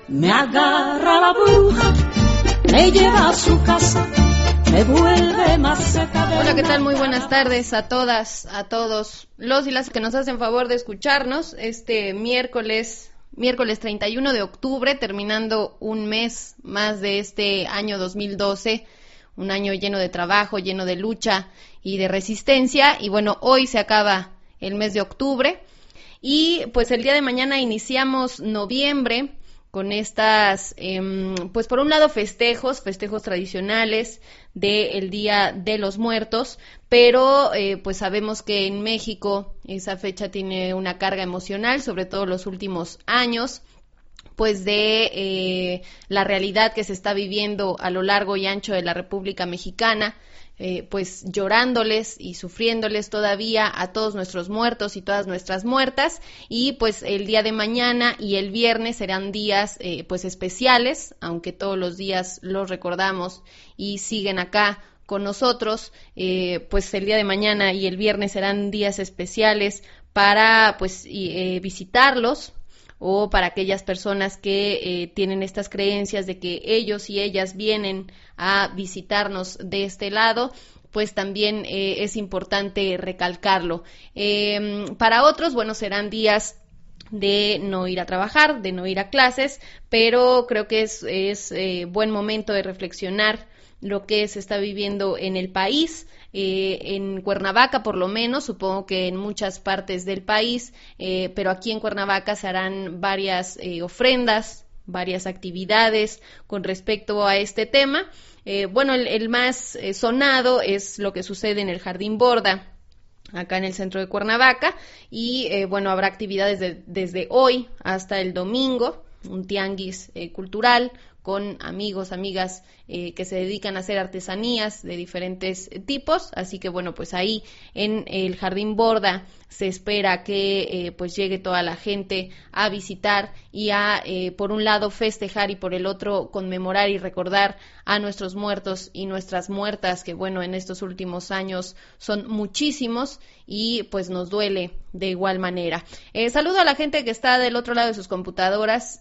Me agarra la bruja, me lleva a su casa, me vuelve más seca de... Hola, ¿qué tal? Muy buenas tardes a todas, a todos los y las que nos hacen favor de escucharnos este miércoles 31 de octubre, terminando un mes más de este año 2012, un año lleno de trabajo, lleno de lucha y de resistencia. Y bueno, hoy se acaba el mes de octubre y pues el día de mañana iniciamos noviembre con estas, pues por un lado festejos tradicionales del Día de los Muertos, pero pues sabemos que en México esa fecha tiene una carga emocional, sobre todo los últimos años, pues de la realidad que se está viviendo a lo largo y ancho de la República Mexicana, pues llorándoles y sufriéndoles todavía a todos nuestros muertos y todas nuestras muertas. Y pues el día de mañana y el viernes serán días pues especiales, aunque todos los días los recordamos y siguen acá con nosotros. Pues el día de mañana y el viernes serán días especiales para pues visitarlos, o para aquellas personas que tienen estas creencias de que ellos y ellas vienen a visitarnos de este lado, pues también es importante recalcarlo. Para otros, bueno, serán días de no ir a trabajar, de no ir a clases, pero creo que es buen momento de reflexionar lo que se está viviendo en el país, en Cuernavaca por lo menos, supongo que en muchas partes del país, pero aquí en Cuernavaca se harán varias ofrendas, varias actividades con respecto a este tema. Bueno, el más sonado es lo que sucede en el Jardín Borda, acá en el centro de Cuernavaca, y bueno, habrá actividades desde hoy hasta el domingo, un tianguis cultural con amigos, amigas que se dedican a hacer artesanías de diferentes tipos, así que bueno, pues ahí en el Jardín Borda se espera que pues llegue toda la gente a visitar y a por un lado festejar y por el otro conmemorar y recordar a nuestros muertos y nuestras muertas, que bueno, en estos últimos años son muchísimos y pues nos duele de igual manera. Saludo a la gente que está del otro lado de sus computadoras,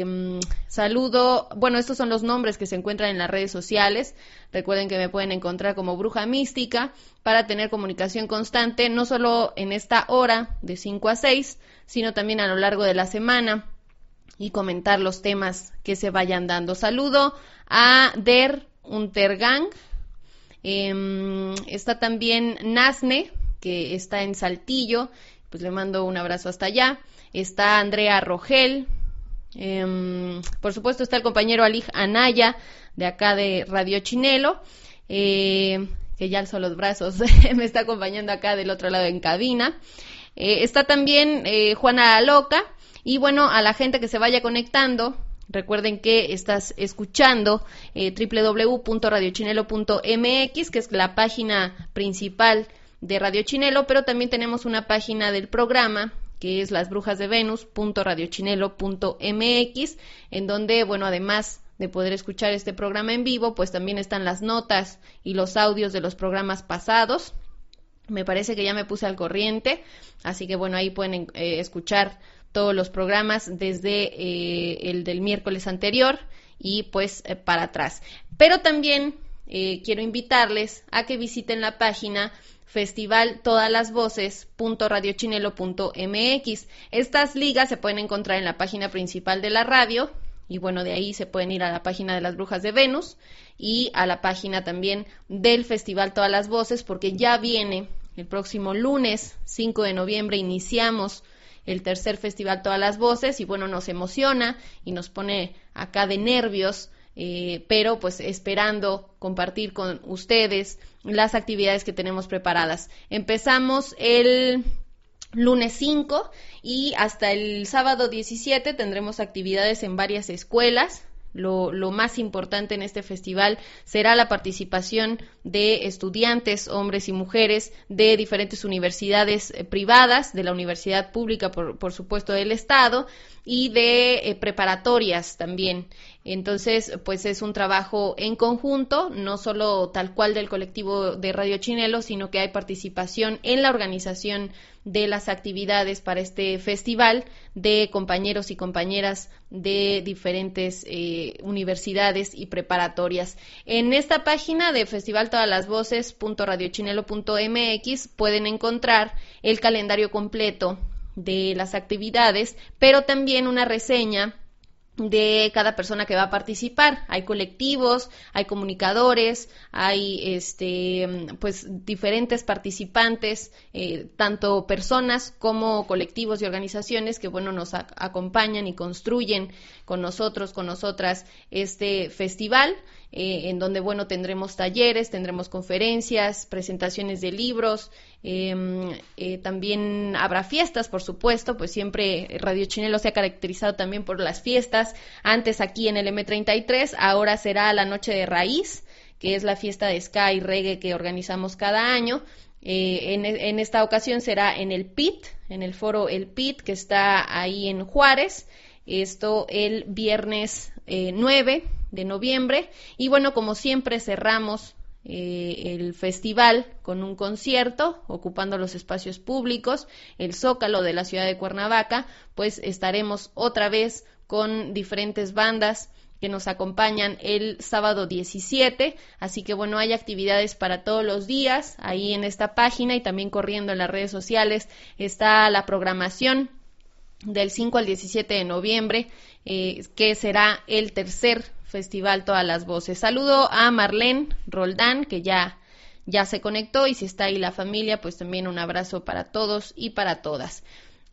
saludo, bueno, estos son los nombres que se encuentran en las redes sociales. Recuerden que me pueden encontrar como Bruja Mística para tener comunicación constante, no solo en esta hora de 5 a 6, sino también a lo largo de la semana y comentar los temas que se vayan dando. Saludo a Der Untergang, está también Nasne, que está en Saltillo, pues le mando un abrazo hasta allá. Está Andrea Rogel, por supuesto está el compañero Alij Anaya, de acá de Radio Chinelo, que ya alzó los brazos, me está acompañando acá del otro lado en cabina. Está también Juana Loca, y bueno, a la gente que se vaya conectando, recuerden que estás escuchando www.radiochinelo.mx, que es la página principal de Radio Chinelo, pero también tenemos una página del programa que es lasbrujasdevenus.radiochinelo.mx, en donde, bueno, además de poder escuchar este programa en vivo, pues también están las notas y los audios de los programas pasados. Me parece que ya me puse al corriente, así que bueno, ahí pueden escuchar todos los programas desde el del miércoles anterior y pues para atrás. Pero también quiero invitarles a que visiten la página festivaltodaslasvoces.radiochinelo.mx. Estas ligas se pueden encontrar en la página principal de la radio y bueno, de ahí se pueden ir a la página de las Brujas de Venus y a la página también del Festival Todas las Voces, porque ya viene el próximo lunes 5 de noviembre, iniciamos el tercer Festival Todas las Voces y bueno, nos emociona y nos pone acá de nervios, pero pues esperando compartir con ustedes las actividades que tenemos preparadas. Empezamos el lunes 5 y hasta el sábado 17 tendremos actividades en varias escuelas. Lo más importante en este festival será la participación de estudiantes, hombres y mujeres de diferentes universidades privadas, de la universidad pública, por supuesto, del Estado, y de preparatorias también. Entonces, pues es un trabajo en conjunto, no solo tal cual del colectivo de Radio Chinelo, sino que hay participación en la organización de las actividades para este festival de compañeros y compañeras de diferentes universidades y preparatorias. En esta página de festivaltodalasvoces.radiochinelo.mx pueden encontrar el calendario completo de las actividades, pero también una reseña de cada persona que va a participar. Hay colectivos, hay comunicadores, hay pues diferentes participantes, tanto personas como colectivos y organizaciones que bueno nos acompañan y construyen con nosotros, con nosotras este festival, en donde bueno tendremos talleres, tendremos conferencias, presentaciones de libros, también habrá fiestas, por supuesto, pues siempre Radio Chinelo se ha caracterizado también por las fiestas, antes aquí en el M33, ahora será la Noche de Raíz, que es la fiesta de ska y reggae que organizamos cada año. En esta ocasión será en el PIT, en el foro El PIT, que está ahí en Juárez, esto el viernes 9 de noviembre, y bueno, como siempre cerramos el festival con un concierto, ocupando los espacios públicos, el Zócalo de la ciudad de Cuernavaca, pues estaremos otra vez con diferentes bandas que nos acompañan el sábado 17, así que bueno, hay actividades para todos los días, ahí en esta página y también corriendo en las redes sociales está la programación del 5 al 17 de noviembre, que será el tercer Festival Todas las Voces. Saludo a Marlene Roldán, que ya se conectó, y si está ahí la familia, pues también un abrazo para todos y para todas.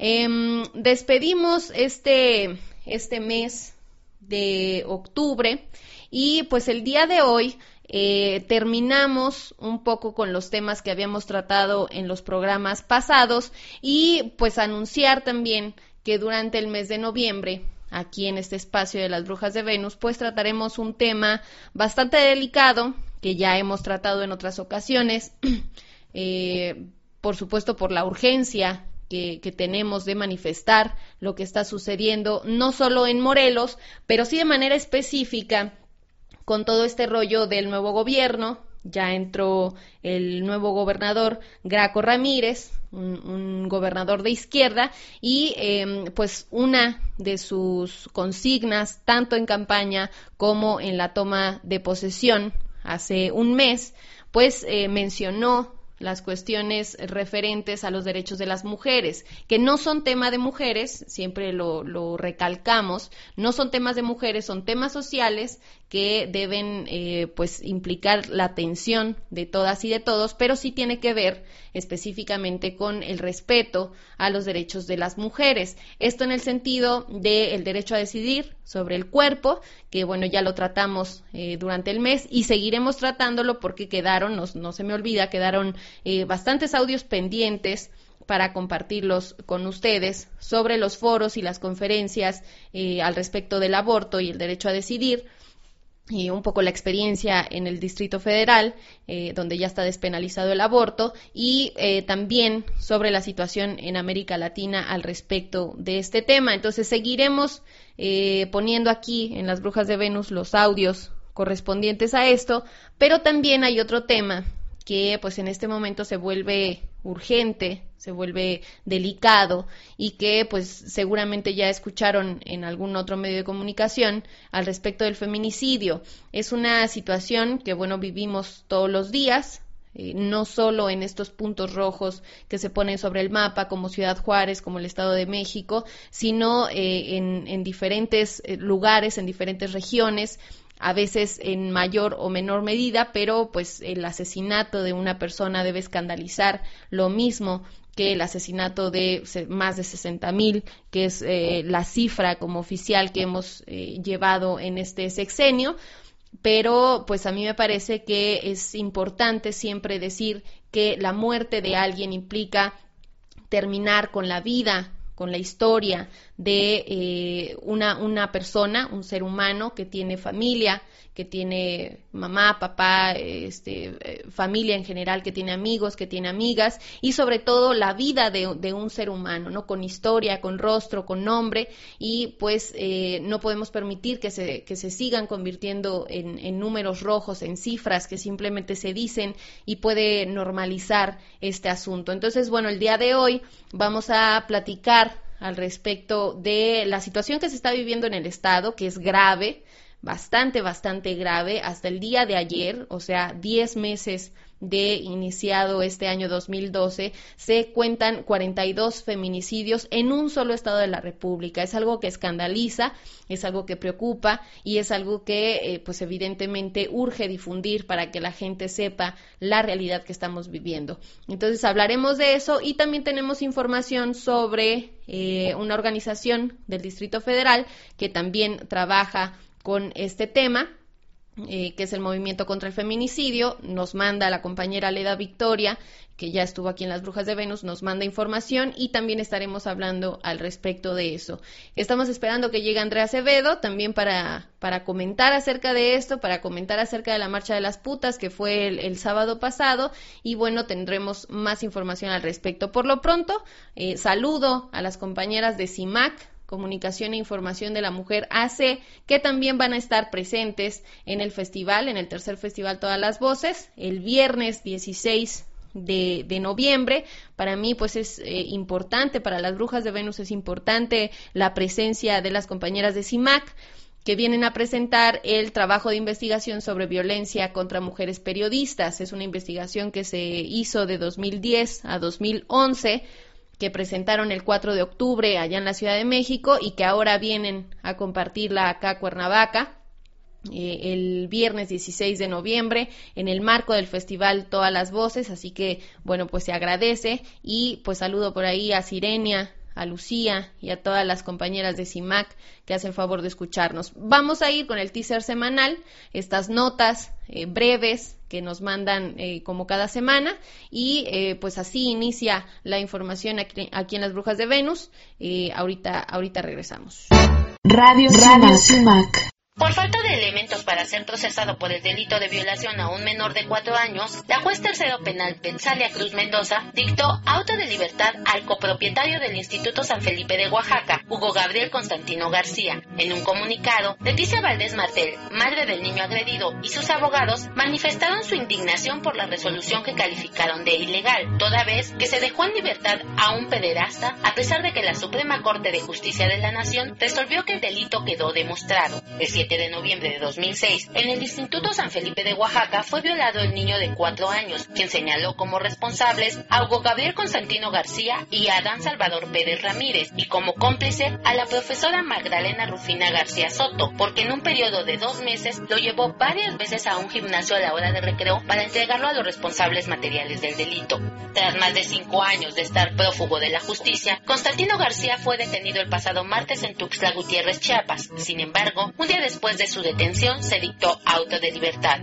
Despedimos este mes de octubre y pues el día de hoy terminamos un poco con los temas que habíamos tratado en los programas pasados y pues anunciar también que durante el mes de noviembre, aquí en este espacio de las Brujas de Venus, pues trataremos un tema bastante delicado que ya hemos tratado en otras ocasiones, por supuesto por la urgencia que tenemos de manifestar lo que está sucediendo, no solo en Morelos, pero sí de manera específica con todo este rollo del nuevo gobierno. Ya entró el nuevo gobernador Graco Ramírez, un gobernador de izquierda, y pues una de sus consignas, tanto en campaña como en la toma de posesión hace un mes, pues mencionó las cuestiones referentes a los derechos de las mujeres, que no son tema de mujeres, siempre lo recalcamos, no son temas de mujeres, son temas sociales que deben pues implicar la atención de todas y de todos, pero sí tiene que ver específicamente con el respeto a los derechos de las mujeres. Esto en el sentido del derecho a decidir sobre el cuerpo, que bueno, ya lo tratamos durante el mes y seguiremos tratándolo porque quedaron, no se me olvida, quedaron bastantes audios pendientes para compartirlos con ustedes sobre los foros y las conferencias al respecto del aborto y el derecho a decidir, y un poco la experiencia en el Distrito Federal, donde ya está despenalizado el aborto, y también sobre la situación en América Latina al respecto de este tema. Entonces seguiremos poniendo aquí en las Brujas de Venus los audios correspondientes a esto, pero también hay otro tema que pues en este momento se vuelve urgente, se vuelve delicado y que pues seguramente ya escucharon en algún otro medio de comunicación al respecto del feminicidio. Es una situación que bueno vivimos todos los días, no solo en estos puntos rojos que se ponen sobre el mapa como Ciudad Juárez, como el Estado de México, sino en diferentes lugares, en diferentes regiones, a veces en mayor o menor medida, pero pues el asesinato de una persona debe escandalizar lo mismo que el asesinato de más de 60,000, que es la cifra como oficial que hemos llevado en este sexenio. Pero pues a mí me parece que es importante siempre decir que la muerte de alguien implica terminar con la vida, con la historia de una persona, un ser humano que tiene familia, que tiene mamá, papá, familia en general, que tiene amigos, que tiene amigas, y sobre todo la vida de un ser humano, ¿no? Con historia, con rostro, con nombre, y pues no podemos permitir que se sigan convirtiendo en números rojos, en cifras que simplemente se dicen, y puede normalizar este asunto. Entonces, bueno, el día de hoy vamos a platicar al respecto de la situación que se está viviendo en el estado, que es grave, bastante grave. Hasta el día de ayer, o sea, 10 meses de iniciado este año 2012, se cuentan 42 feminicidios en un solo estado de la República. Es algo que escandaliza, es algo que preocupa y es algo que pues evidentemente urge difundir para que la gente sepa la realidad que estamos viviendo. Entonces hablaremos de eso, y también tenemos información sobre una organización del Distrito Federal que también trabaja con este tema, que es el Movimiento contra el Feminicidio. Nos manda la compañera Leda Victoria, que ya estuvo aquí en Las Brujas de Venus, nos manda información, y también estaremos hablando al respecto de eso. Estamos esperando que llegue Andrea Acevedo también para comentar acerca de esto, para comentar acerca de la Marcha de las Putas, que fue el sábado pasado, y bueno, tendremos más información al respecto. Por lo pronto, saludo a las compañeras de CIMAC, Comunicación e Información de la Mujer AC, que también van a estar presentes en el festival, en el tercer festival Todas las Voces, el viernes 16 de noviembre. Para mí pues es importante, para las Brujas de Venus es importante la presencia de las compañeras de CIMAC, que vienen a presentar el trabajo de investigación sobre violencia contra mujeres periodistas. Es una investigación que se hizo de 2010 a 2011, que presentaron el 4 de octubre allá en la Ciudad de México y que ahora vienen a compartirla acá a Cuernavaca el viernes 16 de noviembre en el marco del festival Todas las Voces. Así que, bueno, pues se agradece, y pues saludo por ahí a Sirenia, a Lucía y a todas las compañeras de CIMAC que hacen favor de escucharnos. Vamos a ir con el teaser semanal, estas notas breves que nos mandan como cada semana, y pues así inicia la información aquí en Las Brujas de Venus. Ahorita regresamos. Radio CIMAC. Por falta de elementos para ser procesado por el delito de violación a un menor de 4 años, la juez tercero penal Betsalia Cruz Mendoza dictó auto de libertad al copropietario del Instituto San Felipe de Oaxaca, Hugo Gabriel Constantino García. En un comunicado, Leticia Valdés Martel, madre del niño agredido, y sus abogados manifestaron su indignación por la resolución que calificaron de ilegal, toda vez que se dejó en libertad a un pederasta, a pesar de que la Suprema Corte de Justicia de la Nación resolvió que el delito quedó demostrado. El 7 de noviembre de 2006, en el Instituto San Felipe de Oaxaca fue violado el niño de 4 años, quien señaló como responsables a Hugo Gabriel Constantino García y a Adán Salvador Pérez Ramírez, y como cómplice a la profesora Magdalena Rufina García Soto, porque en un periodo de 2 meses lo llevó varias veces a un gimnasio a la hora de recreo para entregarlo a los responsables materiales del delito. Tras más de 5 años de estar prófugo de la justicia, Constantino García fue detenido el pasado martes en Tuxtla Gutiérrez, Chiapas. Sin embargo, un día después de su detención se dictó auto de libertad.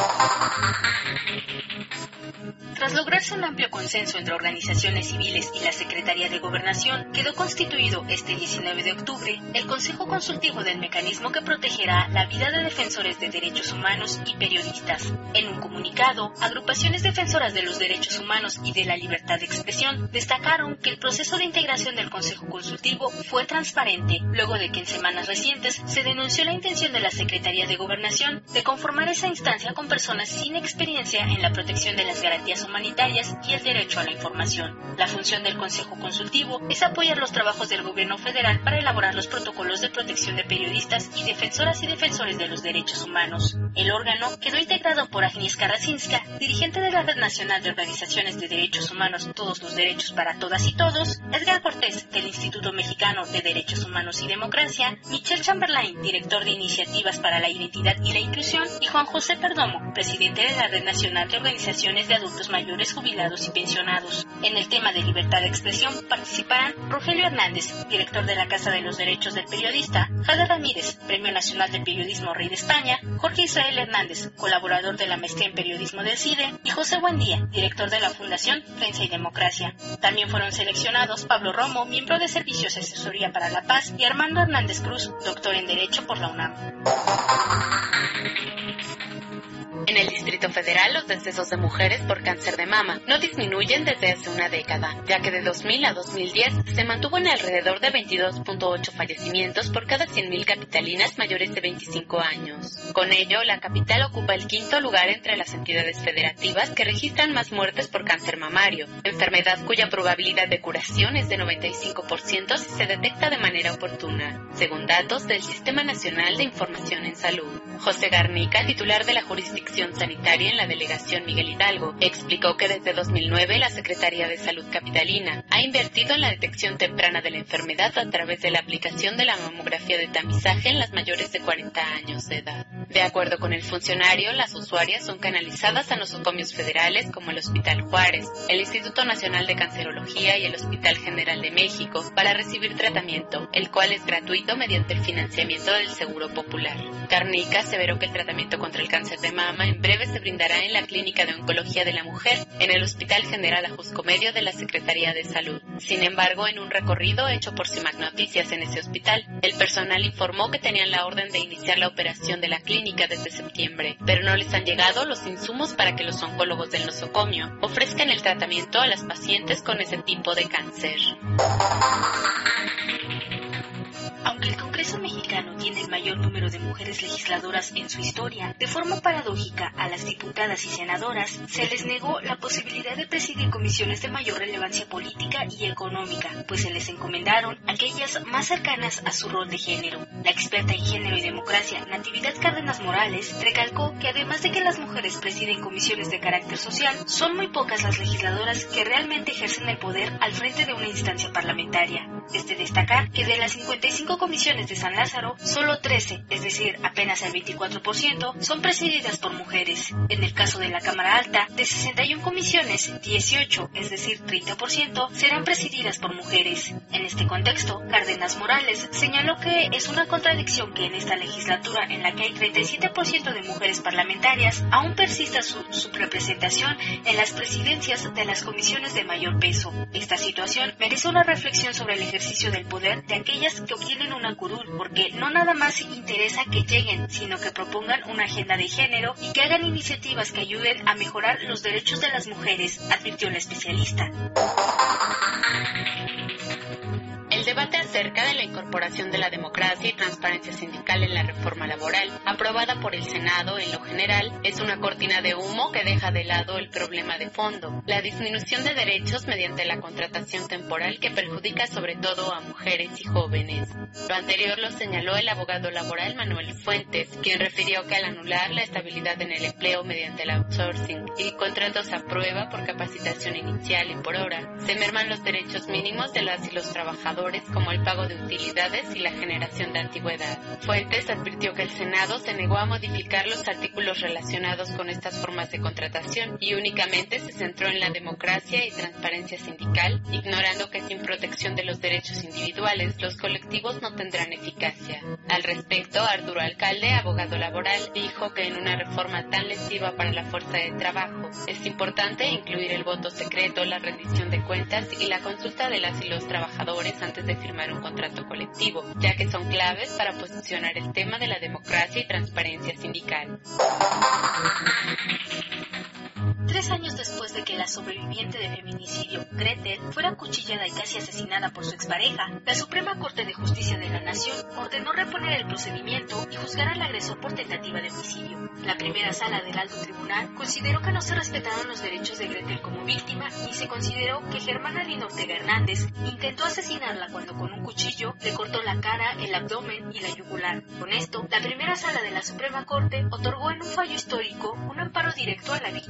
Tras lograrse un amplio consenso entre organizaciones civiles y la Secretaría de Gobernación, quedó constituido este 19 de octubre el Consejo Consultivo del Mecanismo que protegerá la vida de defensores de derechos humanos y periodistas. En un comunicado, agrupaciones defensoras de los derechos humanos y de la libertad de expresión destacaron que el proceso de integración del Consejo Consultivo fue transparente, luego de que en semanas recientes se denunció la intención de la Secretaría de Gobernación de conformar esa instancia con personas sin experiencia en la protección de las garantías humanitarias y el derecho a la información. La función del Consejo Consultivo es apoyar los trabajos del gobierno federal para elaborar los protocolos de protección de periodistas y defensoras y defensores de los derechos humanos. El órgano quedó integrado por Agnieszka Racinska, dirigente de la Red Nacional de Organizaciones de Derechos Humanos Todos los Derechos para Todas y Todos, Edgar Cortés, del Instituto Mexicano de Derechos Humanos y Democracia, Michelle Chamberlain, director de Iniciativas para la Identidad y la Inclusión, y Juan José Perdomo, presidente de la Red Nacional de Organizaciones de Adultos Mayores mayores jubilados y pensionados. En el tema de libertad de expresión participarán Rogelio Hernández, director de la Casa de los Derechos del Periodista, Jade Ramírez, Premio Nacional de Periodismo Rey de España, Jorge Israel Hernández, colaborador de la Maestría en Periodismo del CIDE, y José Buendía, director de la Fundación Prensa y Democracia. También fueron seleccionados Pablo Romo, miembro de Servicios de Asesoría para la Paz, y Armando Hernández Cruz, doctor en Derecho por la UNAM. En el Distrito Federal, los decesos de mujeres por cáncer de mama no disminuyen desde hace una década, ya que de 2000 a 2010 se mantuvo en alrededor de 22.8 fallecimientos por cada 100.000 capitalinas mayores de 25 años. Con ello, la capital ocupa el quinto lugar entre las entidades federativas que registran más muertes por cáncer mamario, enfermedad cuya probabilidad de curación es de 95% si se detecta de manera oportuna, según datos del Sistema Nacional de Información en Salud. José Garnica, titular de la jurisdicción sanitaria en la delegación Miguel Hidalgo, explicó que desde 2009 la Secretaría de Salud capitalina ha invertido en la detección temprana de la enfermedad a través de la aplicación de la mamografía de tamizaje en las mayores de 40 años de edad. De acuerdo con el funcionario, las usuarias son canalizadas a nosocomios federales como el Hospital Juárez, el Instituto Nacional de Cancerología y el Hospital General de México para recibir tratamiento, el cual es gratuito mediante el financiamiento del Seguro Popular. Garnica aseveró que el tratamiento contra el cáncer de mama en breve se brindará en la Clínica de Oncología de la Mujer, en el Hospital General Ajusco Medio de la Secretaría de Salud. Sin embargo, en un recorrido hecho por CIMAC Noticias en ese hospital, el personal informó que tenían la orden de iniciar la operación de la clínica desde septiembre, pero no les han llegado los insumos para que los oncólogos del nosocomio ofrezcan el tratamiento a las pacientes con ese tipo de cáncer. Aunque el Congreso mexicano tiene el mayor número de mujeres legisladoras en su historia, de forma paradójica a las diputadas y senadoras se les negó la posibilidad de presidir comisiones de mayor relevancia política y económica, pues se les encomendaron aquellas más cercanas a su rol de género. La experta en género y democracia, Natividad Cárdenas Morales, recalcó que además de que las mujeres presiden comisiones de carácter social, son muy pocas las legisladoras que realmente ejercen el poder al frente de una instancia parlamentaria. Es de destacar que de las 55 comisiones de San Lázaro, solo 13, es decir, apenas el 24%, son presididas por mujeres. En el caso de la Cámara Alta, de 61 comisiones, 18, es decir, 30%, serán presididas por mujeres. En este contexto, Cárdenas Morales señaló que es una contradicción que en esta legislatura en la que hay 37% de mujeres parlamentarias, aún persista su subrepresentación en las presidencias de las comisiones de mayor peso. Esta situación merece una reflexión sobre el ejercicio del poder de aquellas que obtienen una curul, porque no nada más interesa que lleguen, sino que propongan una agenda de género y que hagan iniciativas que ayuden a mejorar los derechos de las mujeres, advirtió la especialista. El debate acerca de la incorporación de la democracia y transparencia sindical en la reforma laboral, aprobada por el Senado en lo general, es una cortina de humo que deja de lado el problema de fondo, la disminución de derechos mediante la contratación temporal que perjudica sobre todo a mujeres y jóvenes. Lo anterior lo señaló el abogado laboral Manuel Fuentes, quien refirió que al anular la estabilidad en el empleo mediante el outsourcing y contratos a prueba por capacitación inicial y por hora, se merman los derechos mínimos de las y los trabajadores, como el pago de utilidades y la generación de antigüedad. Fuentes advirtió que el Senado se negó a modificar los artículos relacionados con estas formas de contratación y únicamente se centró en la democracia y transparencia sindical, ignorando que sin protección de los derechos individuales, los colectivos no tendrán eficacia. Al respecto, Arturo Alcalde, abogado laboral, dijo que en una reforma tan lesiva para la fuerza de trabajo, es importante incluir el voto secreto, la rendición de cuentas y la consulta de las y los trabajadores antes de firmar un contrato colectivo, ya que son claves para posicionar el tema de la democracia y transparencia sindical. 3 años después de que la sobreviviente de feminicidio, Gretel, fuera acuchillada y casi asesinada por su expareja, la Suprema Corte de Justicia de la Nación ordenó reponer el procedimiento y juzgar al agresor por tentativa de homicidio. La primera sala del alto tribunal consideró que no se respetaron los derechos de Gretel como víctima y se consideró que Germana Lina Ortega Hernández intentó asesinarla cuando con un cuchillo le cortó la cara, el abdomen y la yugular. Con esto, la primera sala de la Suprema Corte otorgó en un fallo histórico un amparo directo a la víctima para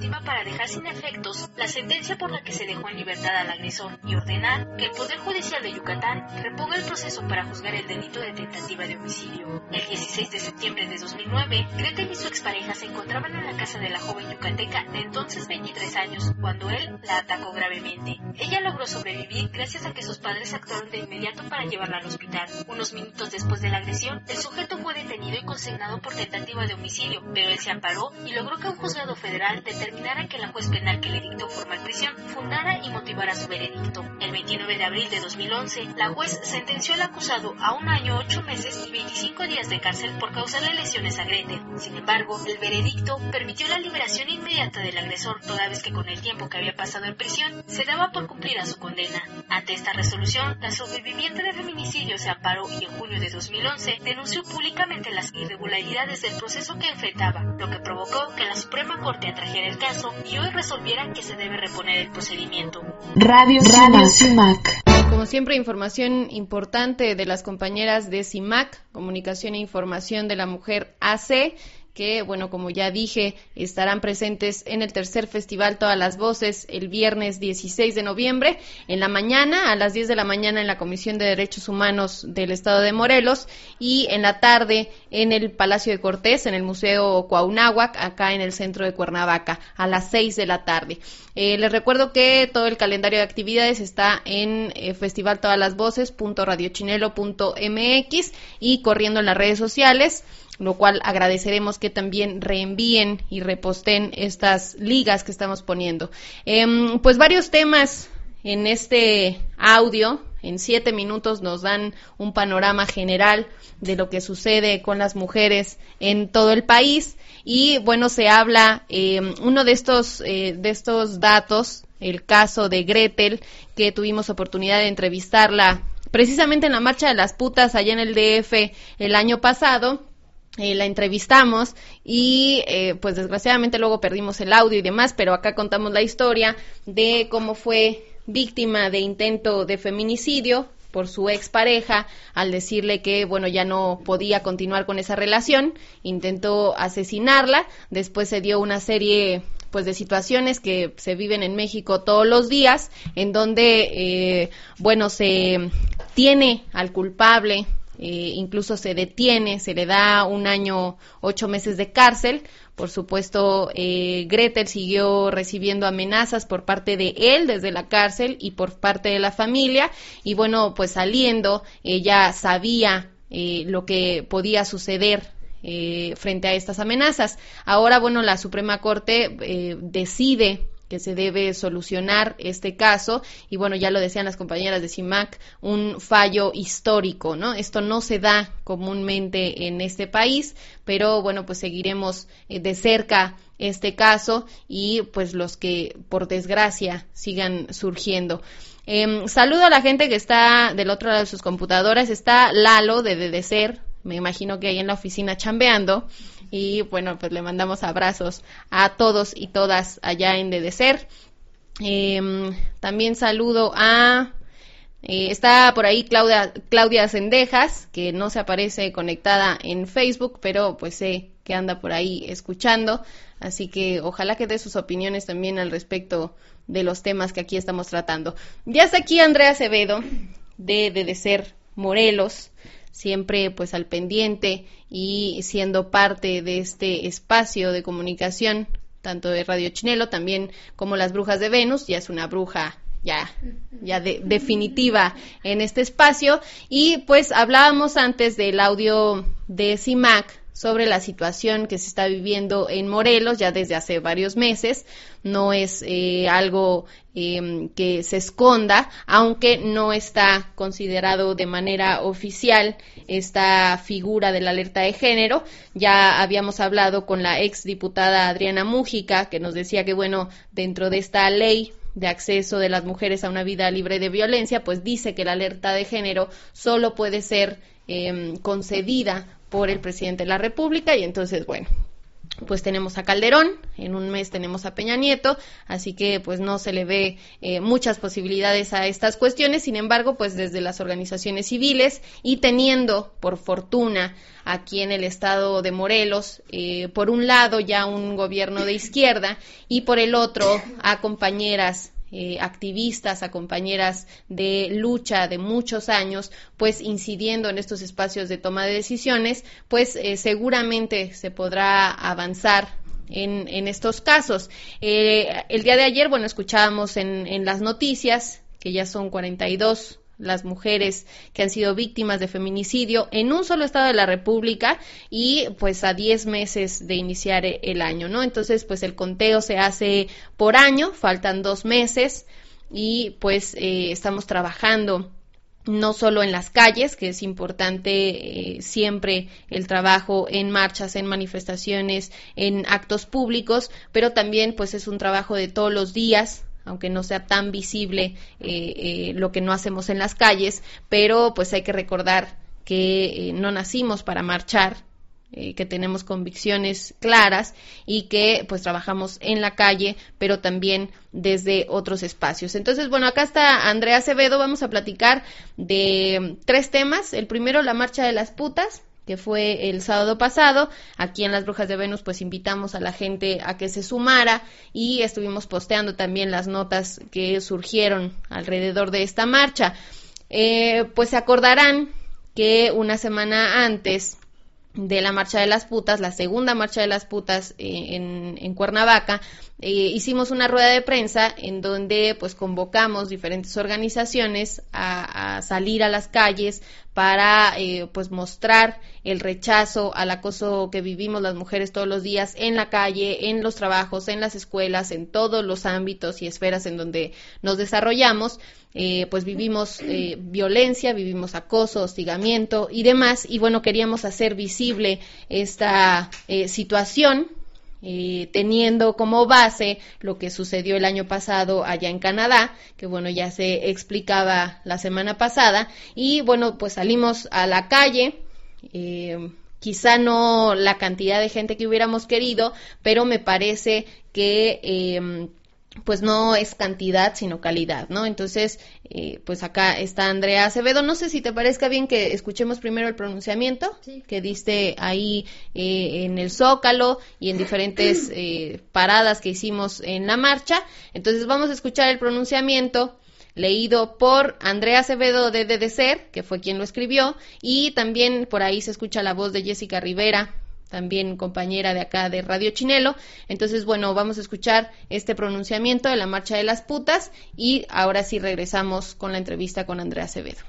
dejar sin efectos la sentencia por la que se dejó en libertad al agresor y ordenar que el Poder Judicial de Yucatán reponga el proceso para juzgar el delito de tentativa de homicidio. El 16 de septiembre de 2009, Gretel y su expareja se encontraban en la casa de la joven yucateca de entonces 23 años cuando él la atacó gravemente. Ella logró sobrevivir gracias a que sus padres actuaron de inmediato para llevarla al hospital. Unos minutos después de la agresión, el sujeto fue detenido y consignado por tentativa de homicidio, pero él se amparó y logró que un juzgado federal determinara que la juez penal que le dictó formal prisión fundara y motivara su veredicto. El 29 de abril de 2011, la juez sentenció al acusado a 1 año, 8 meses y 25 días de cárcel por causarle lesiones a Gretel. Sin embargo, el veredicto permitió la liberación inmediata del agresor, toda vez que con el tiempo que había pasado en prisión, se daba por cumplida su condena. Ante esta resolución, la sobreviviente de feminicidio se amparó y en junio de 2011 denunció públicamente las irregularidades del proceso que enfrentaba, lo que provocó que la Suprema Corte atrajera el caso y hoy resolviera que se debe reponer el procedimiento. Radio CIMAC. Como siempre, información importante de las compañeras de CIMAC, Comunicación e Información de la Mujer AC, que, bueno, como ya dije, estarán presentes en el tercer festival Todas las Voces el viernes 16 de noviembre, en la mañana, a las 10 de la mañana en la Comisión de Derechos Humanos del Estado de Morelos, y en la tarde en el Palacio de Cortés, en el Museo Cuauhnáhuac, acá en el centro de Cuernavaca, a las 6 de la tarde. Les recuerdo que todo el calendario de actividades está en festivaltodaslasvoces.radiochinelo.mx y corriendo en las redes sociales, lo cual agradeceremos que también reenvíen y reposten estas ligas que estamos poniendo. Pues varios temas en este audio. En 7 minutos nos dan un panorama general de lo que sucede con las mujeres en todo el país. Y bueno, se habla uno de estos datos, el caso de Gretel, que tuvimos oportunidad de entrevistarla precisamente en la Marcha de las Putas allá en el DF el año pasado. La entrevistamos y pues desgraciadamente luego perdimos el audio y demás, pero acá contamos la historia de cómo fue víctima de intento de feminicidio por su expareja al decirle que, bueno, ya no podía continuar con esa relación, intentó asesinarla. Después se dio una serie pues de situaciones que se viven en México todos los días, en donde bueno, se tiene al culpable, incluso se detiene, se le da 1 año, 8 meses de cárcel. Por supuesto, Gretel siguió recibiendo amenazas por parte de él desde la cárcel y por parte de la familia, y bueno, pues saliendo, ella sabía lo que podía suceder frente a estas amenazas. Ahora, bueno, la Suprema Corte decide que se debe solucionar este caso, y bueno, ya lo decían las compañeras de CIMAC, un fallo histórico, ¿no? Esto no se da comúnmente en este país, pero bueno, pues seguiremos de cerca este caso y pues los que por desgracia sigan surgiendo. Saludo a la gente que está del otro lado de sus computadoras. Está Lalo de DDCER, me imagino que ahí en la oficina chambeando, y bueno, pues le mandamos abrazos a todos y todas allá en DDCER. También saludo a está por ahí Claudia Cendejas, que no se aparece conectada en Facebook, pero pues sé que anda por ahí escuchando, así que ojalá que dé sus opiniones también al respecto de los temas que aquí estamos tratando. Ya está aquí Andrea Acevedo de DDCER Morelos, siempre pues al pendiente y siendo parte de este espacio de comunicación, tanto de Radio Chinelo también como Las Brujas de Venus. Ya es una bruja ya definitiva en este espacio, y pues hablábamos antes del audio de CIMAC sobre la situación que se está viviendo en Morelos ya desde hace varios meses. No es algo que se esconda, aunque no está considerado de manera oficial esta figura de la alerta de género. Ya habíamos hablado con la exdiputada Adriana Mújica, que nos decía que, bueno, dentro de esta ley de acceso de las mujeres a una vida libre de violencia, pues dice que la alerta de género solo puede ser concedida por el presidente de la República, y entonces, bueno, pues tenemos a Calderón, en un mes tenemos a Peña Nieto, así que pues no se le ve muchas posibilidades a estas cuestiones. Sin embargo, pues desde las organizaciones civiles y teniendo por fortuna aquí en el estado de Morelos, por un lado ya un gobierno de izquierda y por el otro a compañeras activistas, a compañeras de lucha de muchos años, pues incidiendo en estos espacios de toma de decisiones, pues seguramente se podrá avanzar en estos casos. El día de ayer, bueno, escuchábamos en las noticias que ya son 42 las mujeres que han sido víctimas de feminicidio en un solo estado de la República y pues a 10 meses de iniciar el año, ¿no? Entonces, pues el conteo se hace por año, faltan 2 meses y pues estamos trabajando no solo en las calles, que es importante siempre el trabajo en marchas, en manifestaciones, en actos públicos, pero también pues es un trabajo de todos los días, aunque no sea tan visible lo que no hacemos en las calles, pero pues hay que recordar que no nacimos para marchar, que tenemos convicciones claras y que pues trabajamos en la calle, pero también desde otros espacios. Entonces, bueno, acá está Andrea Acevedo, vamos a platicar de 3 temas. El primero, la marcha de las putas, que fue el sábado pasado. Aquí en Las Brujas de Venus pues invitamos a la gente a que se sumara y estuvimos posteando también las notas que surgieron alrededor de esta marcha. Pues se acordarán que una semana antes de la marcha de las putas, la segunda marcha de las putas en Cuernavaca, hicimos una rueda de prensa en donde pues convocamos diferentes organizaciones a salir a las calles para pues mostrar el rechazo al acoso que vivimos las mujeres todos los días en la calle, en los trabajos, en las escuelas, en todos los ámbitos y esferas en donde nos desarrollamos. Pues vivimos violencia, vivimos acoso, hostigamiento y demás, y bueno, queríamos hacer visible esta situación, teniendo como base lo que sucedió el año pasado allá en Canadá, que bueno, ya se explicaba la semana pasada, y bueno, pues salimos a la calle, quizá no la cantidad de gente que hubiéramos querido, pero me parece que pues no es cantidad sino calidad, ¿no? Entonces, pues acá está Andrea Acevedo. No sé si te parezca bien que escuchemos primero el pronunciamiento que diste ahí en el Zócalo y en diferentes paradas que hicimos en la marcha. Entonces vamos a escuchar el pronunciamiento leído por Andrea Acevedo de DDCER, que fue quien lo escribió, y también por ahí se escucha la voz de Jessica Rivera, también compañera de acá de Radio Chinelo. Entonces, bueno, vamos a escuchar este pronunciamiento de la marcha de las putas y ahora sí regresamos con la entrevista con Andrea Acevedo.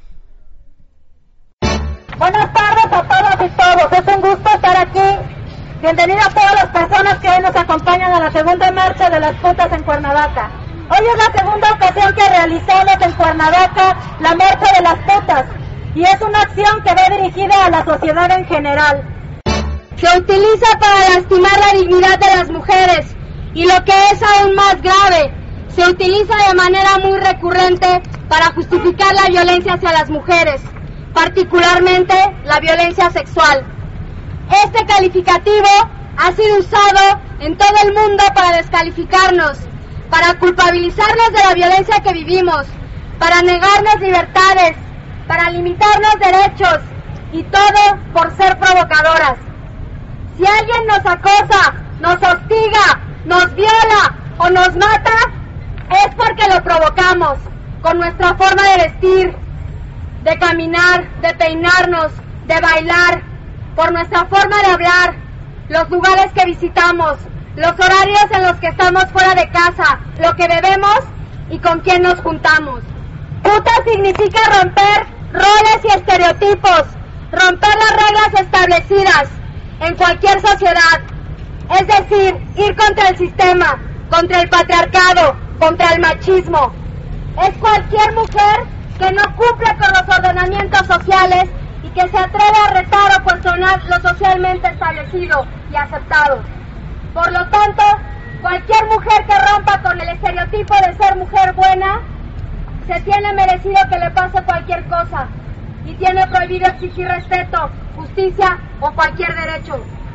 Buenas tardes a todas y todos, es un gusto estar aquí. Bienvenida a todas las personas que hoy nos acompañan a la segunda marcha de las putas en Cuernavaca. Hoy es la segunda ocasión que realizamos en Cuernavaca la marcha de las putas y es una acción que va dirigida a la sociedad en general. Se utiliza para lastimar la dignidad de las mujeres y lo que es aún más grave, se utiliza de manera muy recurrente para justificar la violencia hacia las mujeres, particularmente la violencia sexual. Este calificativo ha sido usado en todo el mundo para descalificarnos, para culpabilizarnos de la violencia que vivimos, para negarnos libertades, para limitarnos derechos y todo por ser provocadoras. Si alguien nos acosa, nos hostiga, nos viola o nos mata, es porque lo provocamos con nuestra forma de vestir, de caminar, de peinarnos, de bailar, por nuestra forma de hablar, los lugares que visitamos, los horarios en los que estamos fuera de casa, lo que bebemos y con quién nos juntamos. Puta significa romper roles y estereotipos, romper las reglas establecidas en cualquier sociedad, es decir, ir contra el sistema, contra el patriarcado, contra el machismo. Es cualquier mujer que no cumple con los ordenamientos sociales y que se atreve a retar o cuestionar lo socialmente establecido y aceptado. Por lo tanto, cualquier mujer que rompa con el estereotipo de ser mujer buena, se tiene merecido que le pase cualquier cosa y tiene prohibido exigir respeto, justicia o cualquier derecho.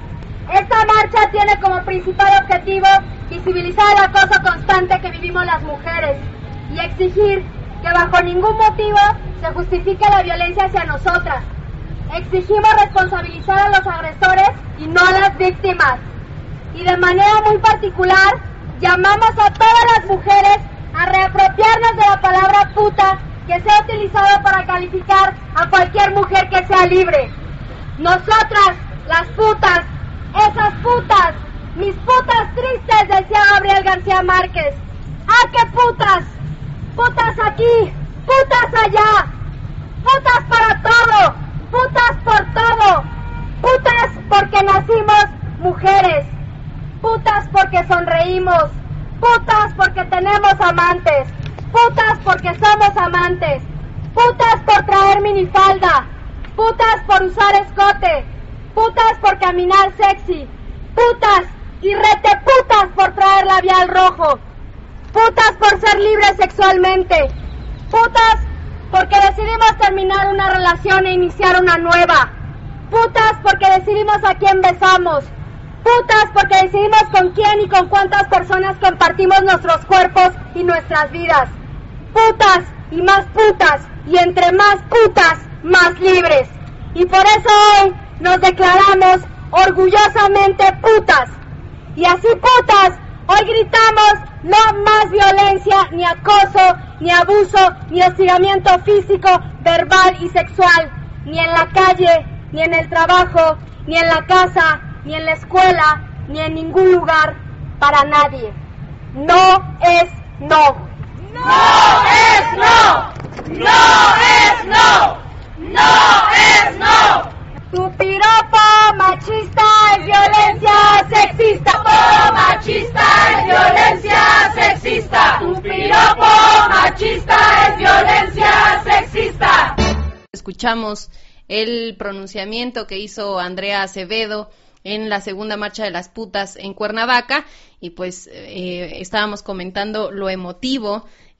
Esta marcha tiene como principal objetivo visibilizar el acoso constante que vivimos las mujeres y exigir que bajo ningún motivo se justifique la violencia hacia nosotras. Exigimos responsabilizar a los agresores y no a las víctimas. Y de manera muy particular, llamamos a todas las mujeres a reapropiarnos de la palabra puta que se ha utilizado para calificar a cualquier mujer que sea libre. Nosotras, las putas, esas putas, mis putas tristes, decía Gabriel García Márquez. ¡Ah, qué putas! Putas aquí, putas allá, putas para todo, putas por todo, putas porque nacimos mujeres, putas porque sonreímos, putas porque tenemos amantes, putas porque somos amantes, putas por traer minifalda, putas por usar escote, putas por caminar sexy, putas y rete putas por traer labial rojo, putas por ser libres sexualmente, putas porque decidimos terminar una relación e iniciar una nueva, putas porque decidimos a quién besamos, putas porque decidimos con quién y con cuántas personas compartimos nuestros cuerpos y nuestras vidas, putas y entre más putas, más libres. Y por eso hoy nos declaramos orgullosamente putas. Y así putas, hoy gritamos no más violencia, ni acoso, ni abuso, ni hostigamiento físico, verbal y sexual, ni en la calle, ni en el trabajo, ni en la casa, ni en la escuela, ni en ningún lugar, para nadie. No es no. ¡No es no! ¡No es no! ¡No es no! Tu piropo machista es violencia sexista. Tu machista es violencia sexista. Tu piropo machista es violencia sexista. Escuchamos el pronunciamiento que hizo Andrea Acevedo en la segunda marcha de las putas en Cuernavaca y pues estábamos comentando lo emotivo,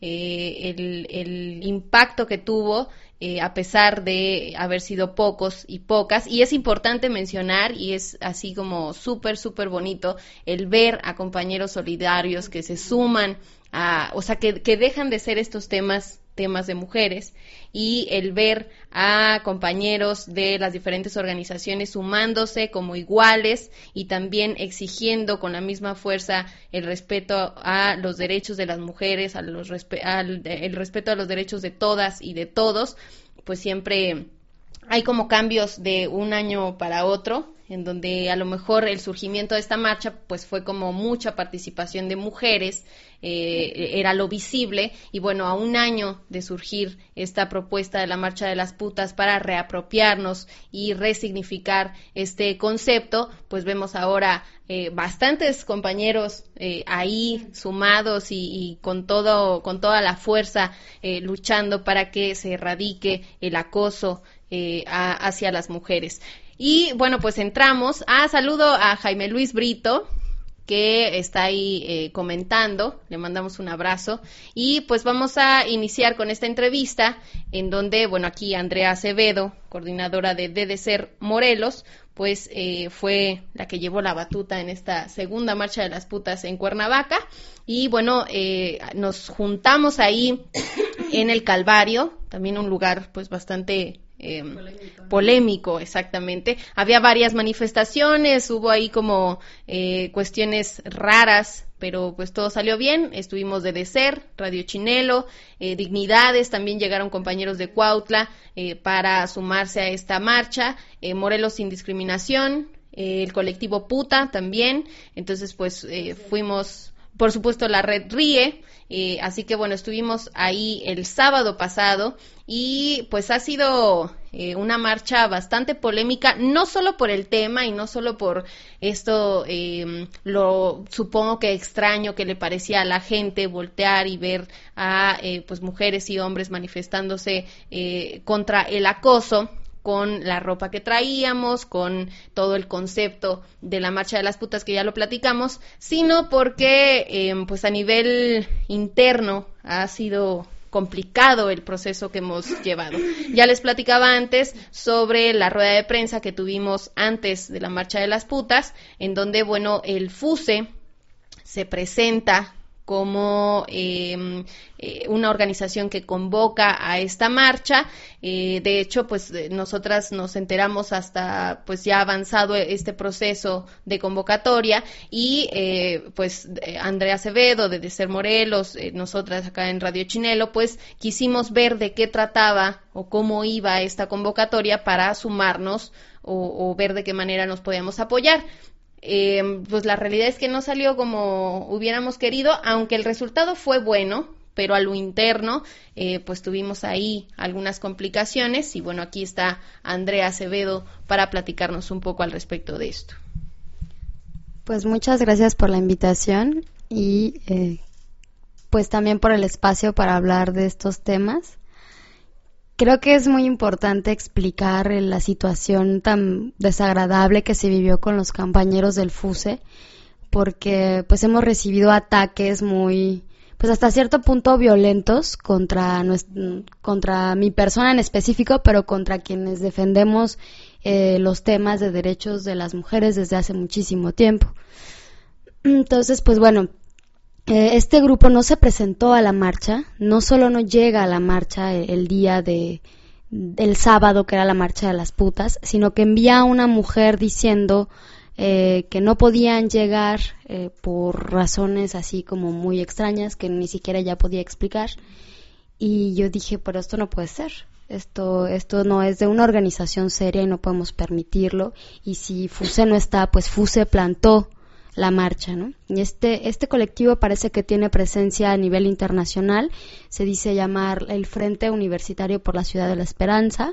el impacto que tuvo a pesar de haber sido pocos y pocas, y es importante mencionar, y es así como súper bonito, el ver a compañeros solidarios que se suman o sea, que dejan de ser estos temas de mujeres, y el ver a compañeros de las diferentes organizaciones sumándose como iguales y también exigiendo con la misma fuerza el respeto a los derechos de las mujeres, el respeto a los derechos de todas y de todos, pues siempre hay como cambios de un año para otro, en donde a lo mejor el surgimiento de esta marcha pues fue como mucha participación de mujeres, era lo visible, y bueno, a un año de surgir esta propuesta de la marcha de las putas para reapropiarnos y resignificar este concepto, pues vemos ahora bastantes compañeros ahí sumados y con toda la fuerza luchando para que se erradique el acoso hacia las mujeres. Y bueno, pues entramos. Saludo a Jaime Luis Brito, que está ahí comentando, le mandamos un abrazo, y pues vamos a iniciar con esta entrevista, en donde, bueno, aquí Andrea Acevedo, coordinadora de DDCER Morelos, pues fue la que llevó la batuta en esta segunda marcha de las putas en Cuernavaca, y bueno, nos juntamos ahí en el Calvario, también un lugar pues bastante polémico, exactamente. Había varias manifestaciones, hubo ahí como cuestiones raras, pero pues todo salió bien. Estuvimos de DDCER, Radio Chinelo, Dignidades, también llegaron compañeros de Cuautla para sumarse a esta marcha, Morelos Sin Discriminación, el colectivo Puta también. Entonces pues fuimos, por supuesto, la Red RIE, así que bueno, estuvimos ahí el sábado pasado, y pues ha sido una marcha bastante polémica, no solo por el tema y no solo por esto, lo supongo que extraño que le parecía a la gente voltear y ver a pues mujeres y hombres manifestándose contra el acoso, con la ropa que traíamos, con todo el concepto de la marcha de las putas que ya lo platicamos, sino porque pues a nivel interno ha sido complicado el proceso que hemos llevado. Ya les platicaba antes sobre la rueda de prensa que tuvimos antes de la Marcha de las Putas, en donde, bueno, el FUSE se presenta como una organización que convoca a esta marcha. De hecho, pues nosotras nos enteramos hasta pues ya avanzado este proceso de convocatoria y pues Andrea Acevedo de Ser Morelos, nosotras acá en Radio Chinelo, pues quisimos ver de qué trataba o cómo iba esta convocatoria para sumarnos o ver de qué manera nos podíamos apoyar. Pues la realidad es que no salió como hubiéramos querido, aunque el resultado fue bueno, pero a lo interno pues tuvimos ahí algunas complicaciones y bueno, aquí está Andrea Acevedo para platicarnos un poco al respecto de esto. Pues muchas gracias por la invitación y pues también por el espacio para hablar de estos temas. Creo que es muy importante explicar la situación tan desagradable que se vivió con los compañeros del FUSE, porque pues hemos recibido ataques muy, pues hasta cierto punto violentos contra mi persona en específico, pero contra quienes defendemos los temas de derechos de las mujeres desde hace muchísimo tiempo. Entonces, pues bueno, este grupo no se presentó a la marcha, no solo no llega a la marcha el día del sábado, que era la Marcha de las Putas, sino que envía a una mujer diciendo que no podían llegar por razones así como muy extrañas, que ni siquiera ella podía explicar. Y yo dije, pero esto no puede ser. Esto no es de una organización seria y no podemos permitirlo. Y si FUSE no está, pues FUSE plantó la marcha, ¿no? Y este colectivo parece que tiene presencia a nivel internacional, se dice llamar el Frente Universitario por la Ciudad de la Esperanza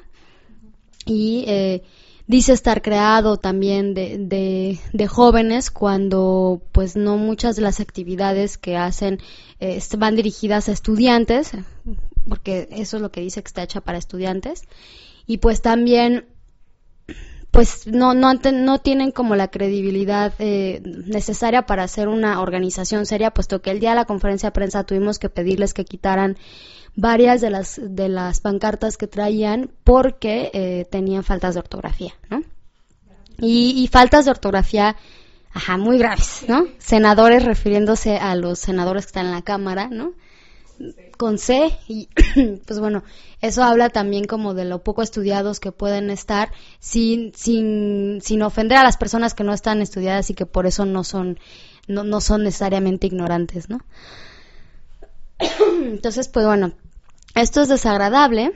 y dice estar creado también de jóvenes cuando pues no muchas de las actividades que hacen van dirigidas a estudiantes, porque eso es lo que dice que está hecha para estudiantes, y pues también pues no tienen como la credibilidad necesaria para ser una organización seria, puesto que el día de la conferencia de prensa tuvimos que pedirles que quitaran varias de las pancartas que traían porque tenían faltas de ortografía, ¿no? Y faltas de ortografía, muy graves, ¿no? Senadores refiriéndose a los senadores que están en la Cámara, ¿no? Con C, y pues bueno, eso habla también como de lo poco estudiados que pueden estar sin ofender a las personas que no están estudiadas y que por eso no son necesariamente ignorantes, ¿no? Entonces, pues bueno, esto es desagradable.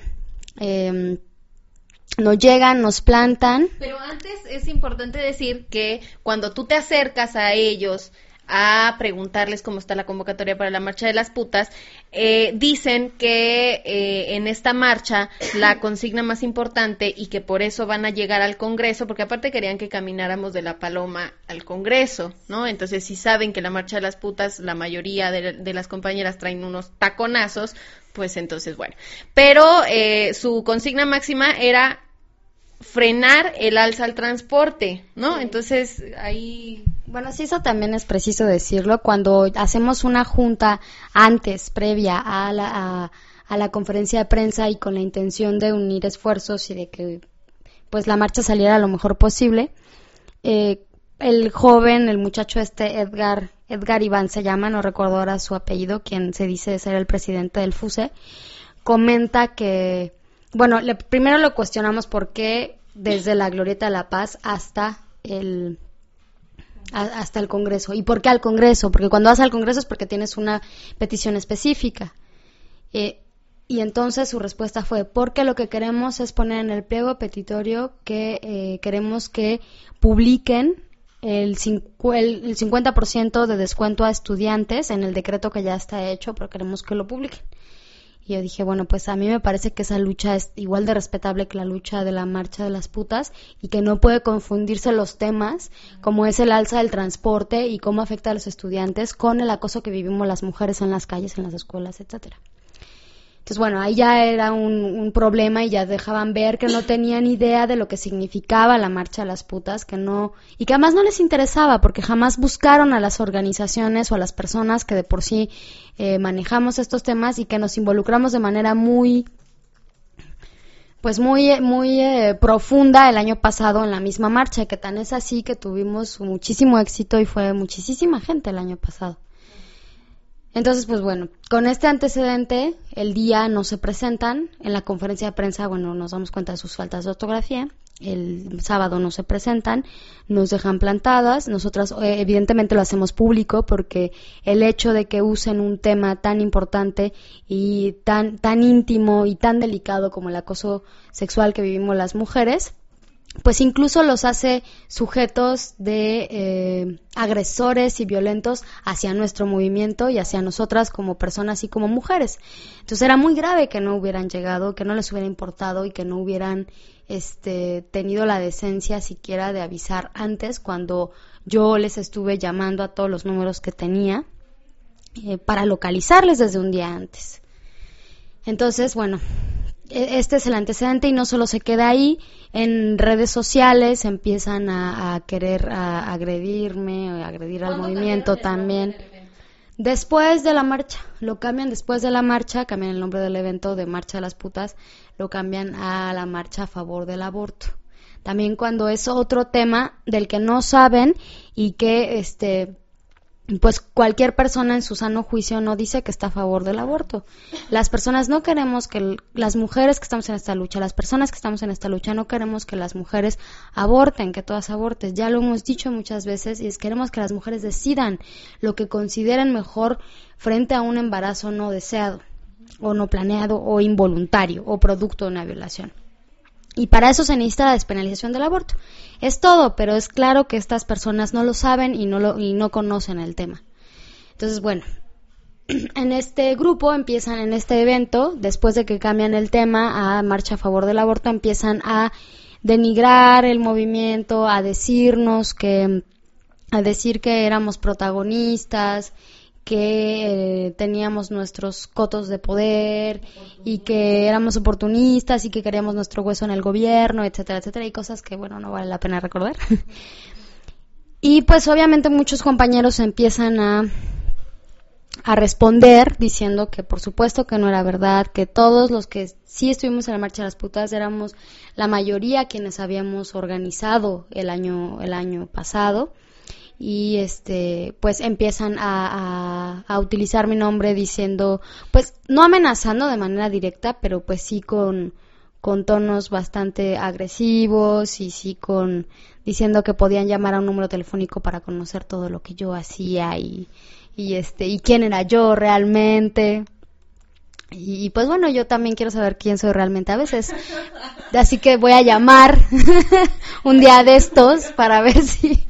Nos llegan, nos plantan. Pero antes es importante decir que cuando tú te acercas a ellos a preguntarles cómo está la convocatoria para la Marcha de las Putas, dicen que en esta marcha la consigna más importante y que por eso van a llegar al Congreso, porque aparte querían que camináramos de la Paloma al Congreso, ¿no? Entonces, si saben que la Marcha de las Putas, la mayoría de las compañeras traen unos taconazos, pues entonces, bueno. Pero su consigna máxima era frenar el alza al transporte, ¿no? Entonces, ahí... Bueno, sí, eso también es preciso decirlo. Cuando hacemos una junta antes, previa a la conferencia de prensa y con la intención de unir esfuerzos y de que pues la marcha saliera lo mejor posible, el joven, el muchacho Edgar Iván se llama, no recuerdo ahora su apellido, quien se dice ser el presidente del FUSE, comenta que, bueno, primero lo cuestionamos por qué desde la Glorieta de la Paz hasta el Congreso. ¿Y por qué al Congreso? Porque cuando vas al Congreso es porque tienes una petición específica. Y entonces su respuesta fue, porque lo que queremos es poner en el pliego petitorio que queremos que publiquen el 50% de descuento a estudiantes en el decreto que ya está hecho, pero queremos que lo publiquen. Y yo dije, bueno, pues a mí me parece que esa lucha es igual de respetable que la lucha de la Marcha de las Putas y que no puede confundirse los temas como es el alza del transporte y cómo afecta a los estudiantes con el acoso que vivimos las mujeres en las calles, en las escuelas, etcétera. Entonces, bueno, ahí ya era un problema y ya dejaban ver que no tenían idea de lo que significaba la marcha de las putas, y que además no les interesaba, porque jamás buscaron a las organizaciones o a las personas que de por sí manejamos estos temas y que nos involucramos de manera muy profunda el año pasado en la misma marcha, y que tan es así que tuvimos muchísimo éxito y fue muchísima gente el año pasado. Entonces, pues bueno, con este antecedente, el día no se presentan, en la conferencia de prensa, bueno, nos damos cuenta de sus faltas de ortografía, el sábado no se presentan, nos dejan plantadas, nosotras evidentemente lo hacemos público porque el hecho de que usen un tema tan importante y tan íntimo y tan delicado como el acoso sexual que vivimos las mujeres, pues incluso los hace sujetos de agresores y violentos hacia nuestro movimiento y hacia nosotras como personas y como mujeres. Entonces era muy grave que no hubieran llegado, que no les hubiera importado y que no hubieran tenido la decencia siquiera de avisar antes, cuando yo les estuve llamando a todos los números que tenía para localizarles desde un día antes. Entonces, bueno, este es el antecedente y no solo se queda ahí. En redes sociales empiezan a querer agredirme, agredir al movimiento también. Después de la marcha, lo cambian después de la marcha, cambian el nombre del evento de Marcha de las Putas, lo cambian a la Marcha a Favor del Aborto. También cuando es otro tema del que no saben y que pues cualquier persona en su sano juicio no dice que está a favor del aborto. Las personas no queremos que las mujeres que estamos en esta lucha, las personas que estamos en esta lucha, no queremos que las mujeres aborten, que todas aborten. Ya lo hemos dicho muchas veces y queremos que las mujeres decidan lo que consideren mejor frente a un embarazo no deseado o no planeado o involuntario o producto de una violación. Y para eso se necesita la despenalización del aborto. Es todo, pero es claro que estas personas no lo saben y no conocen el tema. Entonces, bueno, en este grupo empiezan, en este evento, después de que cambian el tema a Marcha a Favor del Aborto, empiezan a denigrar el movimiento, a decir que éramos protagonistas, que teníamos nuestros cotos de poder y que éramos oportunistas y que queríamos nuestro hueso en el gobierno, etcétera, etcétera, y cosas que, bueno, no vale la pena recordar. Y pues obviamente muchos compañeros empiezan a responder diciendo que por supuesto que no era verdad, que todos los que sí estuvimos en la Marcha de las Putas éramos la mayoría quienes habíamos organizado el año pasado. Y pues empiezan a utilizar mi nombre diciendo, pues no amenazando de manera directa, pero pues sí con tonos bastante agresivos y sí diciendo que podían llamar a un número telefónico para conocer todo lo que yo hacía y quién era yo realmente. Y pues bueno, yo también quiero saber quién soy realmente a veces, así que voy a llamar un día de estos para ver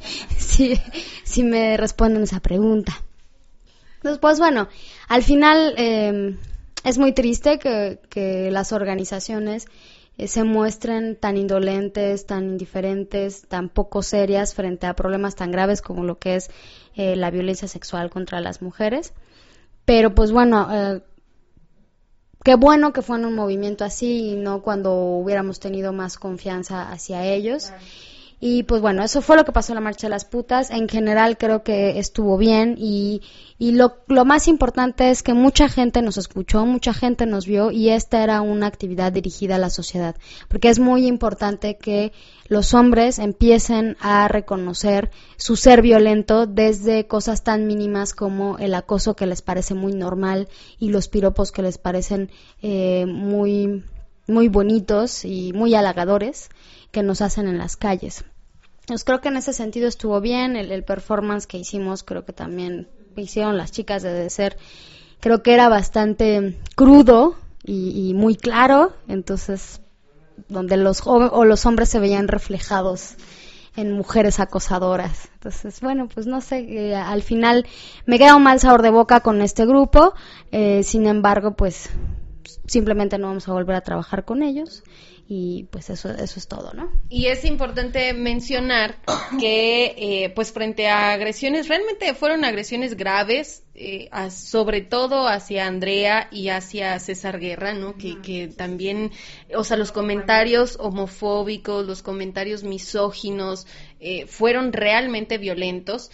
si me responden esa pregunta. Entonces, pues bueno, al final es muy triste que las organizaciones se muestren tan indolentes, tan indiferentes, tan poco serias frente a problemas tan graves como lo que es la violencia sexual contra las mujeres. Pero pues bueno, qué bueno que fue en un movimiento así y no cuando hubiéramos tenido más confianza hacia ellos. Y pues bueno, eso fue lo que pasó en la Marcha de las Putas. En general creo que estuvo bien y lo más importante es que mucha gente nos escuchó, mucha gente nos vio y esta era una actividad dirigida a la sociedad. Porque es muy importante que los hombres empiecen a reconocer su ser violento desde cosas tan mínimas como el acoso que les parece muy normal y los piropos que les parecen muy, muy bonitos y muy halagadores que nos hacen en las calles. Pues creo que en ese sentido estuvo bien, el performance que hicimos, creo que también hicieron las chicas de DESER, creo que era bastante crudo y muy claro, entonces donde los hombres se veían reflejados en mujeres acosadoras. Entonces, bueno, pues no sé, al final me queda un mal sabor de boca con este grupo, sin embargo, pues simplemente no vamos a volver a trabajar con ellos. Y pues eso es todo, ¿no? Y es importante mencionar que pues frente a agresiones, realmente fueron agresiones graves, sobre todo hacia Andrea y hacia César Guerra, ¿no? Que también, o sea, los comentarios homofóbicos, los comentarios misóginos, fueron realmente violentos,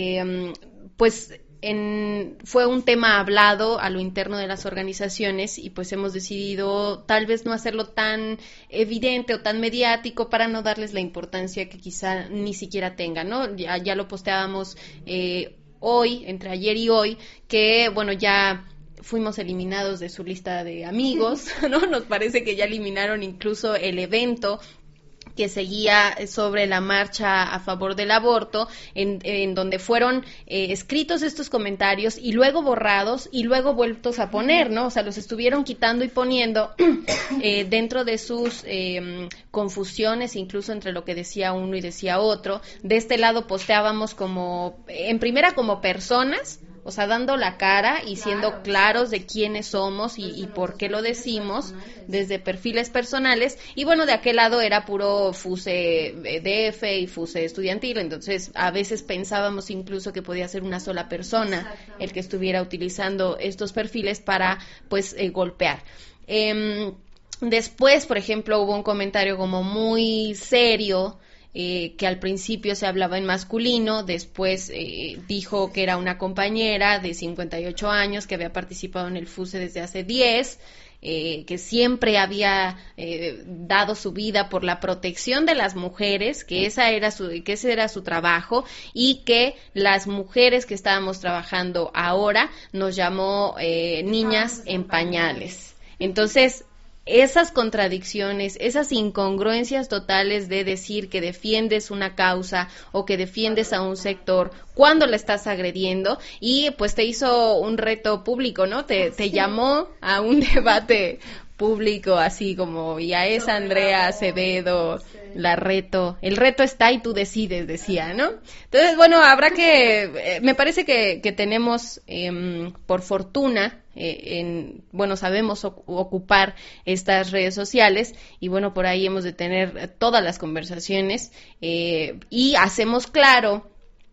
pues fue un tema hablado a lo interno de las organizaciones y pues hemos decidido tal vez no hacerlo tan evidente o tan mediático para no darles la importancia que quizá ni siquiera tengan, ¿no? Ya lo posteábamos hoy, entre ayer y hoy, que bueno, ya fuimos eliminados de su lista de amigos, ¿no? Nos parece que ya eliminaron incluso el evento que seguía sobre la marcha a favor del aborto, en donde fueron escritos estos comentarios y luego borrados y luego vueltos a poner, ¿no? O sea, los estuvieron quitando y poniendo dentro de sus confusiones, incluso entre lo que decía uno y decía otro. De este lado posteábamos en primera como personas, o sea, dando la cara y siendo claros de quiénes somos y por qué lo decimos, desde perfiles personales, y bueno, de aquel lado era puro FUSE DF y FUSE estudiantil, entonces a veces pensábamos incluso que podía ser una sola persona el que estuviera utilizando estos perfiles para, pues, golpear. Después, por ejemplo, hubo un comentario como muy serio, que al principio se hablaba en masculino, después dijo que era una compañera de 58 años que había participado en el FUSE desde hace 10, que siempre había dado su vida por la protección de las mujeres, que ese era su trabajo, y que las mujeres que estábamos trabajando ahora nos llamó niñas en pañales. Entonces, esas contradicciones, esas incongruencias totales de decir que defiendes una causa o que defiendes a un sector cuando la estás agrediendo, y pues te hizo un reto público, ¿no? Te llamó a un debate público, así como, y a esa Andrea Acevedo la reto, el reto está y tú decides, decía, ¿no? Entonces, bueno, habrá que, me parece que tenemos, por fortuna, bueno, sabemos ocupar estas redes sociales, y bueno, por ahí hemos de tener todas las conversaciones, y hacemos claro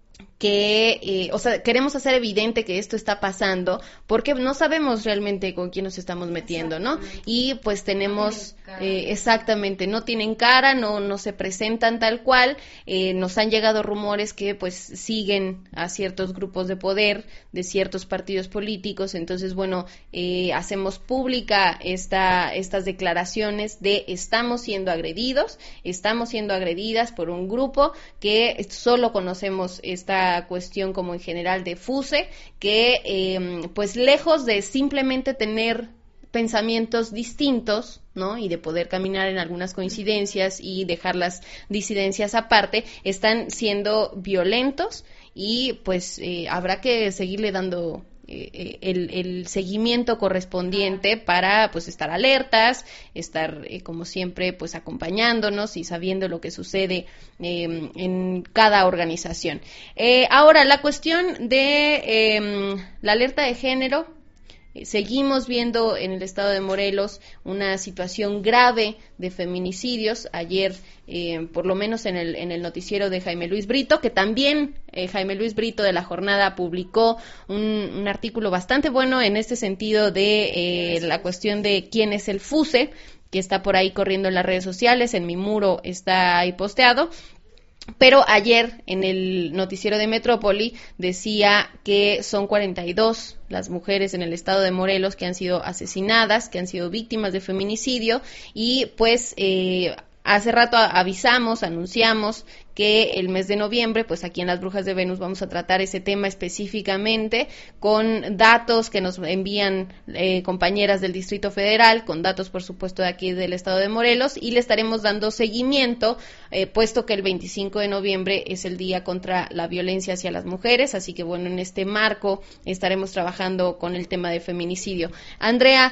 que, o sea, queremos hacer evidente que esto está pasando porque no sabemos realmente con quién nos estamos metiendo, ¿no? Y pues tenemos, exactamente, no tienen cara, no se presentan tal cual, nos han llegado rumores que pues siguen a ciertos grupos de poder de ciertos partidos políticos, entonces bueno, hacemos pública estas declaraciones de estamos siendo agredidos, estamos siendo agredidas por un grupo que solo conocemos esta cuestión como en general de FUSE, que pues lejos de simplemente tener pensamientos distintos, ¿no? Y de poder caminar en algunas coincidencias y dejar las disidencias aparte, están siendo violentos y pues habrá que seguirle dando el seguimiento correspondiente para pues estar alertas, estar como siempre pues acompañándonos y sabiendo lo que sucede en cada organización. Ahora, la cuestión de la alerta de género. Seguimos viendo en el estado de Morelos una situación grave de feminicidios. Ayer, por lo menos en el noticiero de Jaime Luis Brito, que también Jaime Luis Brito de La Jornada publicó un artículo bastante bueno en este sentido de la cuestión de quién es el FUSE, que está por ahí corriendo en las redes sociales, en mi muro está ahí posteado. Pero ayer en el noticiero de Metrópoli decía que son 42 las mujeres en el estado de Morelos que han sido asesinadas, que han sido víctimas de feminicidio, y pues hace rato anunciamos que el mes de noviembre, pues aquí en Las Brujas de Venus vamos a tratar ese tema específicamente con datos que nos envían compañeras del Distrito Federal, con datos por supuesto de aquí del estado de Morelos, y le estaremos dando seguimiento, puesto que el 25 de noviembre es el Día contra la Violencia hacia las Mujeres, así que bueno, en este marco estaremos trabajando con el tema de feminicidio. Andrea,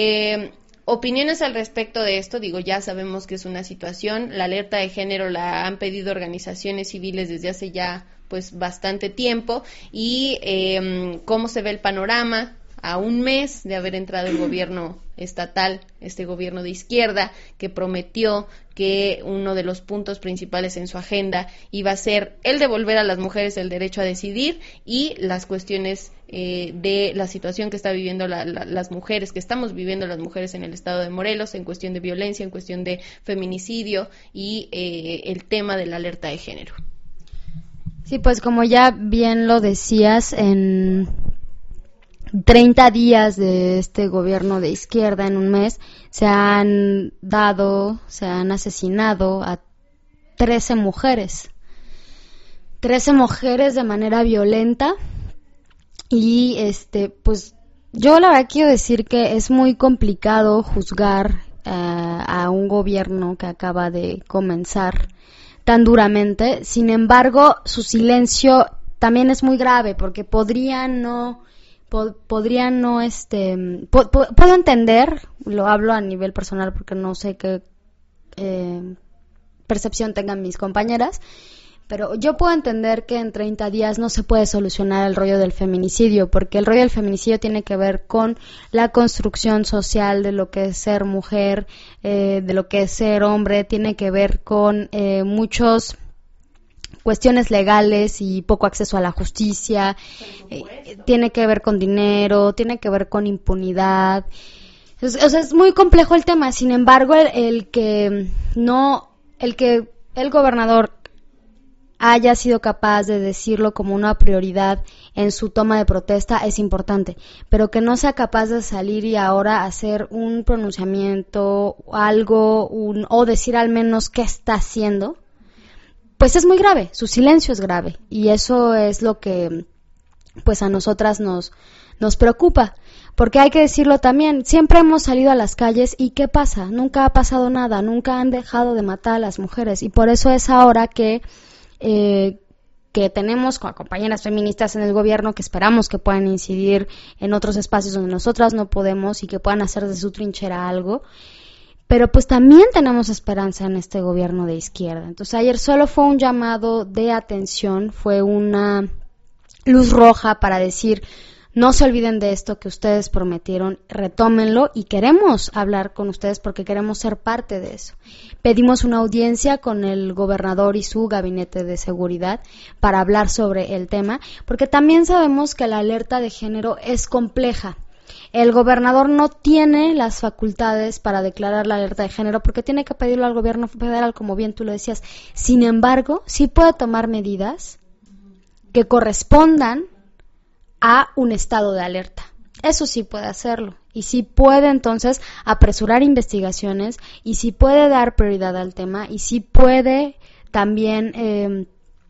opiniones al respecto de esto. Digo, ya sabemos que es una situación, la alerta de género la han pedido organizaciones civiles desde hace ya pues bastante tiempo, y cómo se ve el panorama a un mes de haber entrado el gobierno estatal, este gobierno de izquierda, que prometió que uno de los puntos principales en su agenda iba a ser el devolver a las mujeres el derecho a decidir y las cuestiones de la situación que está viviendo las mujeres, que estamos viviendo las mujeres en el estado de Morelos, en cuestión de violencia, en cuestión de feminicidio y el tema de la alerta de género. Sí, pues como ya bien lo decías, en 30 días de este gobierno de izquierda, en un mes, se han asesinado a 13 mujeres. 13 mujeres de manera violenta y pues yo la verdad quiero decir que es muy complicado juzgar a un gobierno que acaba de comenzar tan duramente. Sin embargo, su silencio también es muy grave porque puedo entender, lo hablo a nivel personal porque no sé qué percepción tengan mis compañeras, pero yo puedo entender que en 30 días no se puede solucionar el rollo del feminicidio, porque el rollo del feminicidio tiene que ver con la construcción social de lo que es ser mujer, de lo que es ser hombre, tiene que ver con muchos cuestiones legales y poco acceso a la justicia, tiene que ver con dinero, tiene que ver con impunidad. O sea, es muy complejo el tema. Sin embargo, el que el gobernador haya sido capaz de decirlo como una prioridad en su toma de protesta es importante, pero que no sea capaz de salir y ahora hacer un pronunciamiento, o decir al menos qué está haciendo, pues es muy grave, su silencio es grave, y eso es lo que pues a nosotras nos preocupa, porque hay que decirlo también, siempre hemos salido a las calles y ¿qué pasa? Nunca ha pasado nada, nunca han dejado de matar a las mujeres, y por eso es ahora que tenemos compañeras feministas en el gobierno que esperamos que puedan incidir en otros espacios donde nosotras no podemos y que puedan hacer de su trinchera algo. Pero pues también tenemos esperanza en este gobierno de izquierda. Entonces ayer solo fue un llamado de atención, fue una luz roja para decir, no se olviden de esto que ustedes prometieron, retómenlo y queremos hablar con ustedes porque queremos ser parte de eso. Pedimos una audiencia con el gobernador y su gabinete de seguridad para hablar sobre el tema, porque también sabemos que la alerta de género es compleja. El gobernador no tiene las facultades para declarar la alerta de género porque tiene que pedirlo al gobierno federal, como bien tú lo decías. Sin embargo, sí puede tomar medidas que correspondan a un estado de alerta. Eso sí puede hacerlo. Y sí puede entonces apresurar investigaciones y sí puede dar prioridad al tema y sí puede también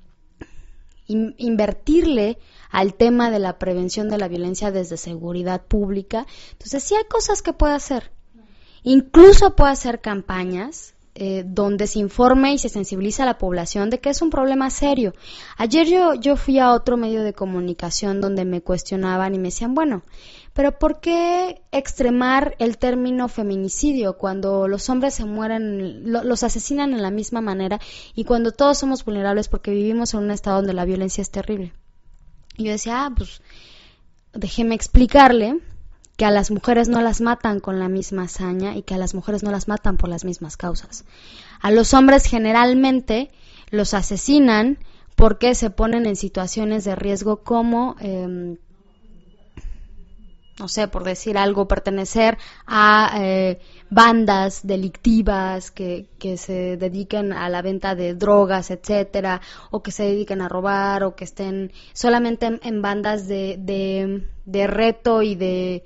invertirle al tema de la prevención de la violencia desde seguridad pública. Entonces sí hay cosas que puede hacer. Incluso puede hacer campañas donde se informe y se sensibiliza a la población de que es un problema serio. Ayer yo fui a otro medio de comunicación donde me cuestionaban y me decían, bueno, pero ¿por qué extremar el término feminicidio cuando los hombres se mueren, los asesinan en la misma manera y cuando todos somos vulnerables porque vivimos en un estado donde la violencia es terrible? Y yo decía, pues déjeme explicarle que a las mujeres no las matan con la misma hazaña y que a las mujeres no las matan por las mismas causas. A los hombres generalmente los asesinan porque se ponen en situaciones de riesgo como, no sé, por decir algo, pertenecer a bandas delictivas que se dediquen a la venta de drogas, etcétera, o que se dediquen a robar, o que estén solamente en bandas de reto y de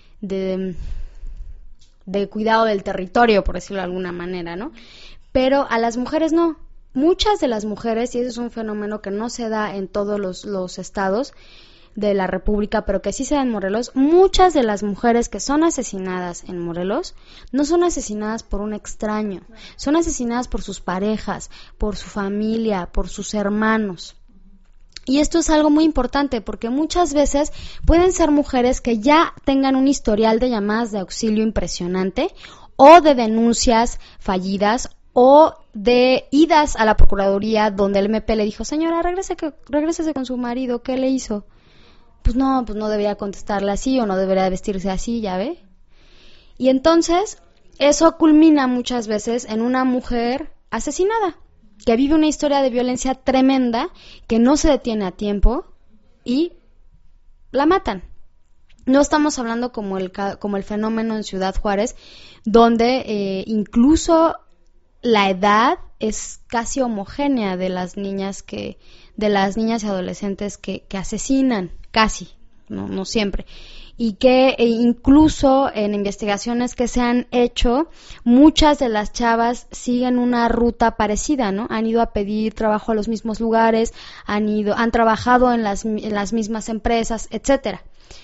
cuidado del territorio, por decirlo de alguna manera, ¿no? Pero a las mujeres no. Muchas de las mujeres, y eso es un fenómeno que no se da en todos los estados de la República, pero que sí se da en Morelos, muchas de las mujeres que son asesinadas en Morelos no son asesinadas por un extraño, son asesinadas por sus parejas, por su familia, por sus hermanos. Y esto es algo muy importante porque muchas veces pueden ser mujeres que ya tengan un historial de llamadas de auxilio impresionante o de denuncias fallidas o de idas a la Procuraduría donde el MP le dijo, señora, regrésese con su marido, ¿qué le hizo? pues no debería contestarle así o no debería vestirse así, ¿ya ve? Y entonces eso culmina muchas veces en una mujer asesinada, que vive una historia de violencia tremenda, que no se detiene a tiempo y la matan. No estamos hablando como el fenómeno en Ciudad Juárez, donde incluso la edad es casi homogénea de las niñas y adolescentes que asesinan, casi, no siempre. Y que incluso en investigaciones que se han hecho, muchas de las chavas siguen una ruta parecida, ¿no? Han ido a pedir trabajo a los mismos lugares, han trabajado en las mismas empresas, etcétera.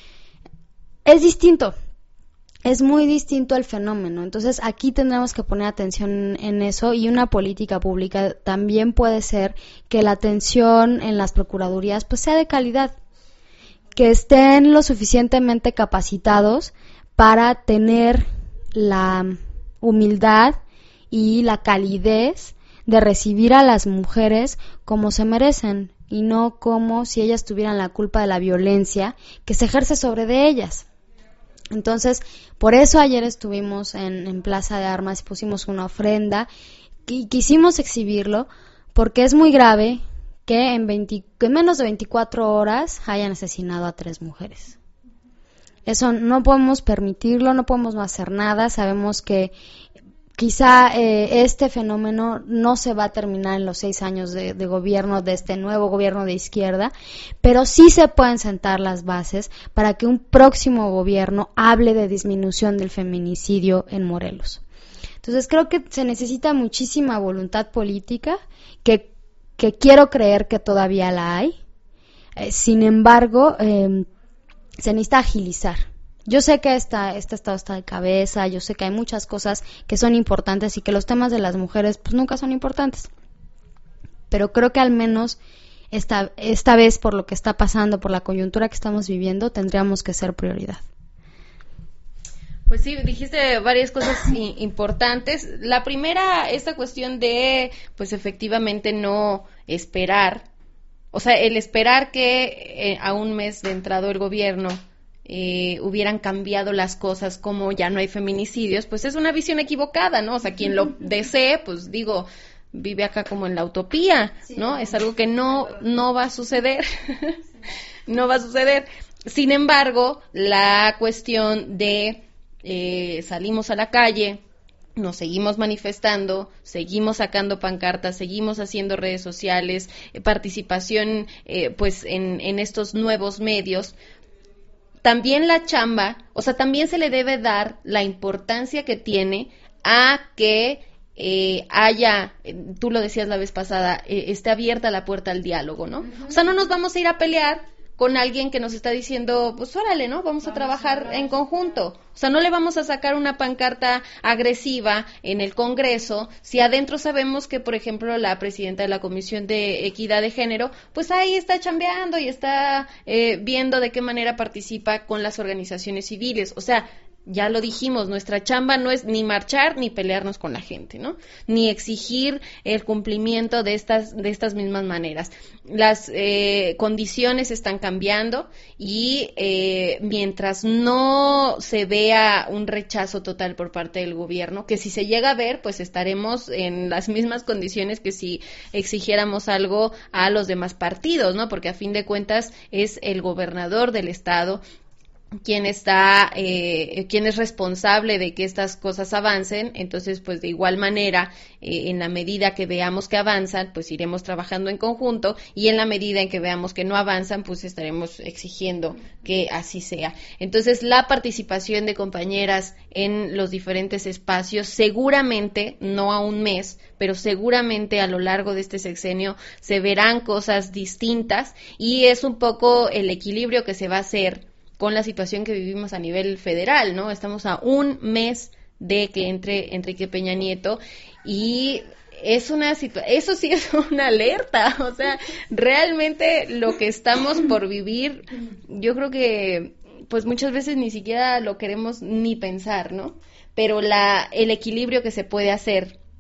Es distinto, es muy distinto el fenómeno. Entonces aquí tendremos que poner atención en eso, y una política pública también puede ser que la atención en las procuradurías pues sea de calidad, que estén lo suficientemente capacitados para tener la humildad y la calidez de recibir a las mujeres como se merecen y no como si ellas tuvieran la culpa de la violencia que se ejerce sobre de ellas. Entonces, por eso ayer estuvimos en Plaza de Armas y pusimos una ofrenda y quisimos exhibirlo porque es muy grave que en menos de 24 horas hayan asesinado a 3 mujeres. Eso no podemos permitirlo, no podemos no hacer nada. Sabemos que quizá este fenómeno no se va a terminar en los 6 años de gobierno de este nuevo gobierno de izquierda, pero sí se pueden sentar las bases para que un próximo gobierno hable de disminución del feminicidio en Morelos. Entonces creo que se necesita muchísima voluntad política, que quiero creer que todavía la hay. Sin embargo, se necesita agilizar. Yo sé que este estado está de cabeza, yo sé que hay muchas cosas que son importantes y que los temas de las mujeres pues nunca son importantes. Pero creo que al menos esta vez, por lo que está pasando, por la coyuntura que estamos viviendo, tendríamos que ser prioridad. Pues sí, dijiste varias cosas importantes. La primera, esta cuestión de, pues efectivamente no esperar, o sea, el esperar que a un mes de entrado el gobierno hubieran cambiado las cosas como ya no hay feminicidios, pues es una visión equivocada, ¿no? O sea, quien lo desee, pues digo, vive acá como en la utopía, ¿no? Es algo que no va a suceder, no va a suceder. Sin embargo, la cuestión de salimos a la calle, nos seguimos manifestando, seguimos sacando pancartas, seguimos haciendo redes sociales, participación pues en estos nuevos medios. También la chamba, o sea, también se le debe dar la importancia que tiene a que haya, tú lo decías la vez pasada, esté abierta la puerta al diálogo, ¿no? Uh-huh. O sea, no nos vamos a ir a pelear con alguien que nos está diciendo, pues órale, ¿no? Vamos a trabajar en conjunto. O sea, no le vamos a sacar una pancarta agresiva en el Congreso si adentro sabemos que, por ejemplo, la presidenta de la Comisión de Equidad de Género, pues ahí está chambeando y está viendo de qué manera participa con las organizaciones civiles. O sea, ya lo dijimos, nuestra chamba no es ni marchar ni pelearnos con la gente, ¿no? Ni exigir el cumplimiento de estas mismas maneras. Las condiciones están cambiando y mientras no se vea un rechazo total por parte del gobierno, que si se llega a ver, pues estaremos en las mismas condiciones que si exigiéramos algo a los demás partidos, ¿no? Porque a fin de cuentas es el gobernador del estado quien es responsable de que estas cosas avancen. Entonces, pues de igual manera, en la medida que veamos que avanzan, pues iremos trabajando en conjunto, y en la medida en que veamos que no avanzan, pues estaremos exigiendo que así sea. Entonces, la participación de compañeras en los diferentes espacios, seguramente, no a un mes, pero seguramente a lo largo de este sexenio se verán cosas distintas, y es un poco el equilibrio que se va a hacer con la situación que vivimos a nivel federal, ¿no? Estamos a un mes de que entre Enrique Peña Nieto, y es eso sí es una alerta. O sea, realmente lo que estamos por vivir, yo creo que pues muchas veces ni siquiera lo queremos ni pensar, ¿no? Pero el equilibrio que se puede hacer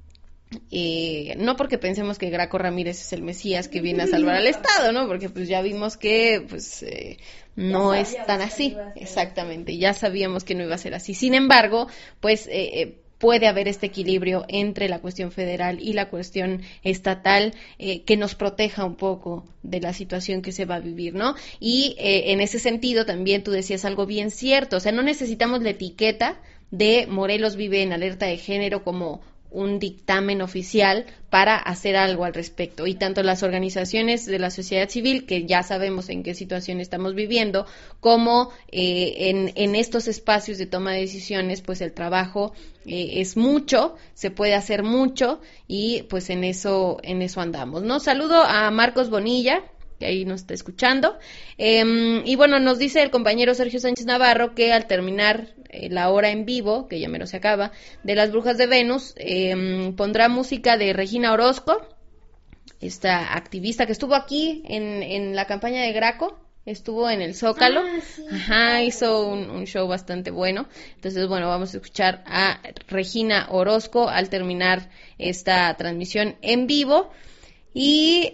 no porque pensemos que Graco Ramírez es el Mesías que viene a salvar al Estado, ¿no? Porque pues ya vimos que pues no es tan así, exactamente, ya sabíamos que no iba a ser así. Sin embargo, pues puede haber este equilibrio entre la cuestión federal y la cuestión estatal que nos proteja un poco de la situación que se va a vivir, ¿no? Y en ese sentido también tú decías algo bien cierto, o sea, no necesitamos la etiqueta de Morelos vive en alerta de género como un dictamen oficial para hacer algo al respecto. Y tanto las organizaciones de la sociedad civil, que ya sabemos en qué situación estamos viviendo, como en estos espacios de toma de decisiones, pues el trabajo es mucho, se puede hacer mucho y pues en eso andamos, ¿no? Saludo a Marcos Bonilla, que ahí nos está escuchando. Y bueno, nos dice el compañero Sergio Sánchez Navarro que al terminar la hora en vivo, que ya menos se acaba, de las Brujas de Venus, pondrá música de Regina Orozco, esta activista que estuvo aquí en la campaña de Graco, estuvo en el Zócalo, sí. Ajá, hizo un show bastante bueno. Entonces, bueno, vamos a escuchar a Regina Orozco al terminar esta transmisión en vivo. Y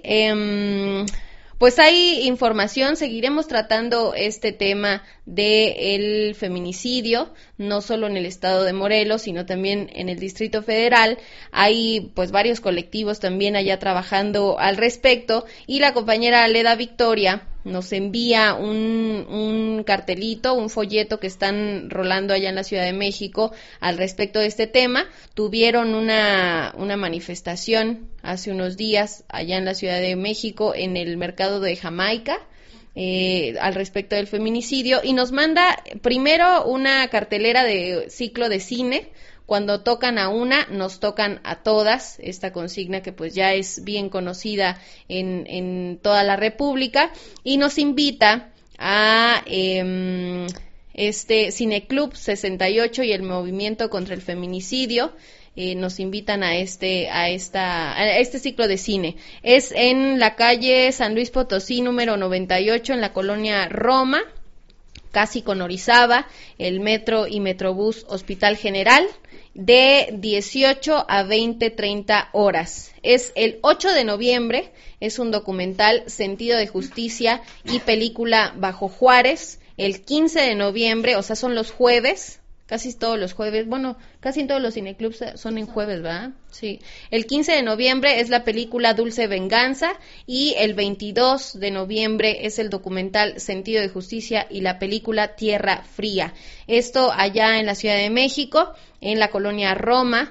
pues hay información, seguiremos tratando este tema del feminicidio, no solo en el estado de Morelos, sino también en el Distrito Federal. Hay pues varios colectivos también allá trabajando al respecto, y la compañera Leda Victoria nos envía un cartelito, un folleto que están rolando allá en la Ciudad de México al respecto de este tema. Tuvieron una manifestación hace unos días allá en la Ciudad de México en el mercado de Jamaica al respecto del feminicidio, y nos manda primero una cartelera de ciclo de cine. Cuando tocan a una, nos tocan a todas, esta consigna que pues ya es bien conocida en toda la República, y nos invita a este Cineclub 68 y el Movimiento contra el Feminicidio. Nos invitan a este ciclo de cine. Es en la calle San Luis Potosí, número 98, en la colonia Roma, casi con Orizaba, el metro y Metrobús Hospital General, de 18 a 20:30 horas. Es el 8 de noviembre, es un documental Sentido de Justicia y película Bajo Juárez. El 15 de noviembre, o sea, son los jueves, casi todos los jueves, bueno, casi en todos los cineclubs son en jueves, ¿verdad? Sí. El 15 de noviembre es la película Dulce Venganza, y el 22 de noviembre es el documental Sentido de Justicia y la película Tierra Fría. Esto allá en la Ciudad de México, en la colonia Roma,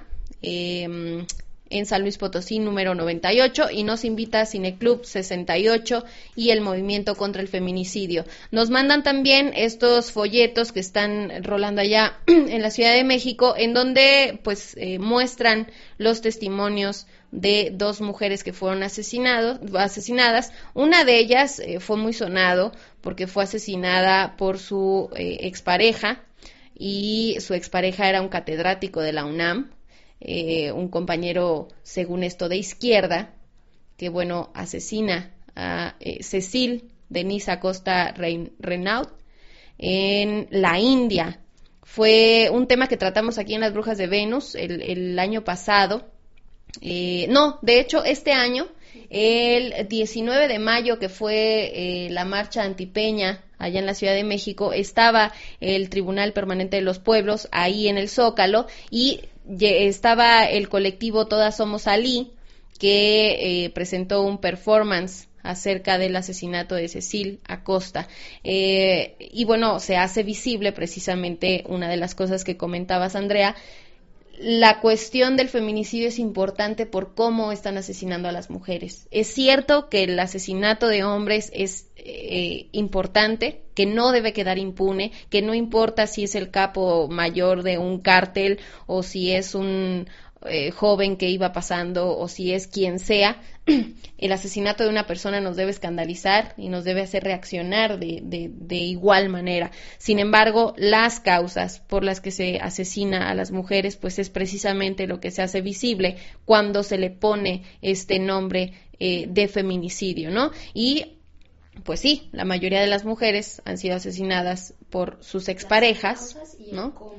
en San Luis Potosí, número 98, y nos invita a Cineclub 68 y el Movimiento contra el Feminicidio. Nos mandan también estos folletos que están rolando allá en la Ciudad de México, en donde pues muestran los testimonios de dos mujeres que fueron asesinadas. Una de ellas fue muy sonado porque fue asesinada por su expareja, y su expareja era un catedrático de la UNAM, un compañero, según esto, de izquierda, que bueno, asesina a Cecil Denise Acosta Renaud en la India. Fue un tema que tratamos aquí en Las Brujas de Venus el año pasado. No, de hecho, este año, el 19 de mayo, que fue la marcha antipeña allá en la Ciudad de México, estaba el Tribunal Permanente de los Pueblos ahí en el Zócalo, y estaba el colectivo Todas Somos Ali, que presentó un performance acerca del asesinato de Cecil Acosta. Y bueno, se hace visible precisamente una de las cosas que comentabas, Andrea. La cuestión del feminicidio es importante por cómo están asesinando a las mujeres. Es cierto que el asesinato de hombres es importante, que no debe quedar impune, que no importa si es el capo mayor de un cártel o si es un joven que iba pasando o si es quien sea. El asesinato de una persona nos debe escandalizar y nos debe hacer reaccionar de igual manera. Sin embargo, las causas por las que se asesina a las mujeres, pues es precisamente lo que se hace visible cuando se le pone este nombre de feminicidio, ¿no? Y pues sí, la mayoría de las mujeres han sido asesinadas por sus exparejas, ¿no?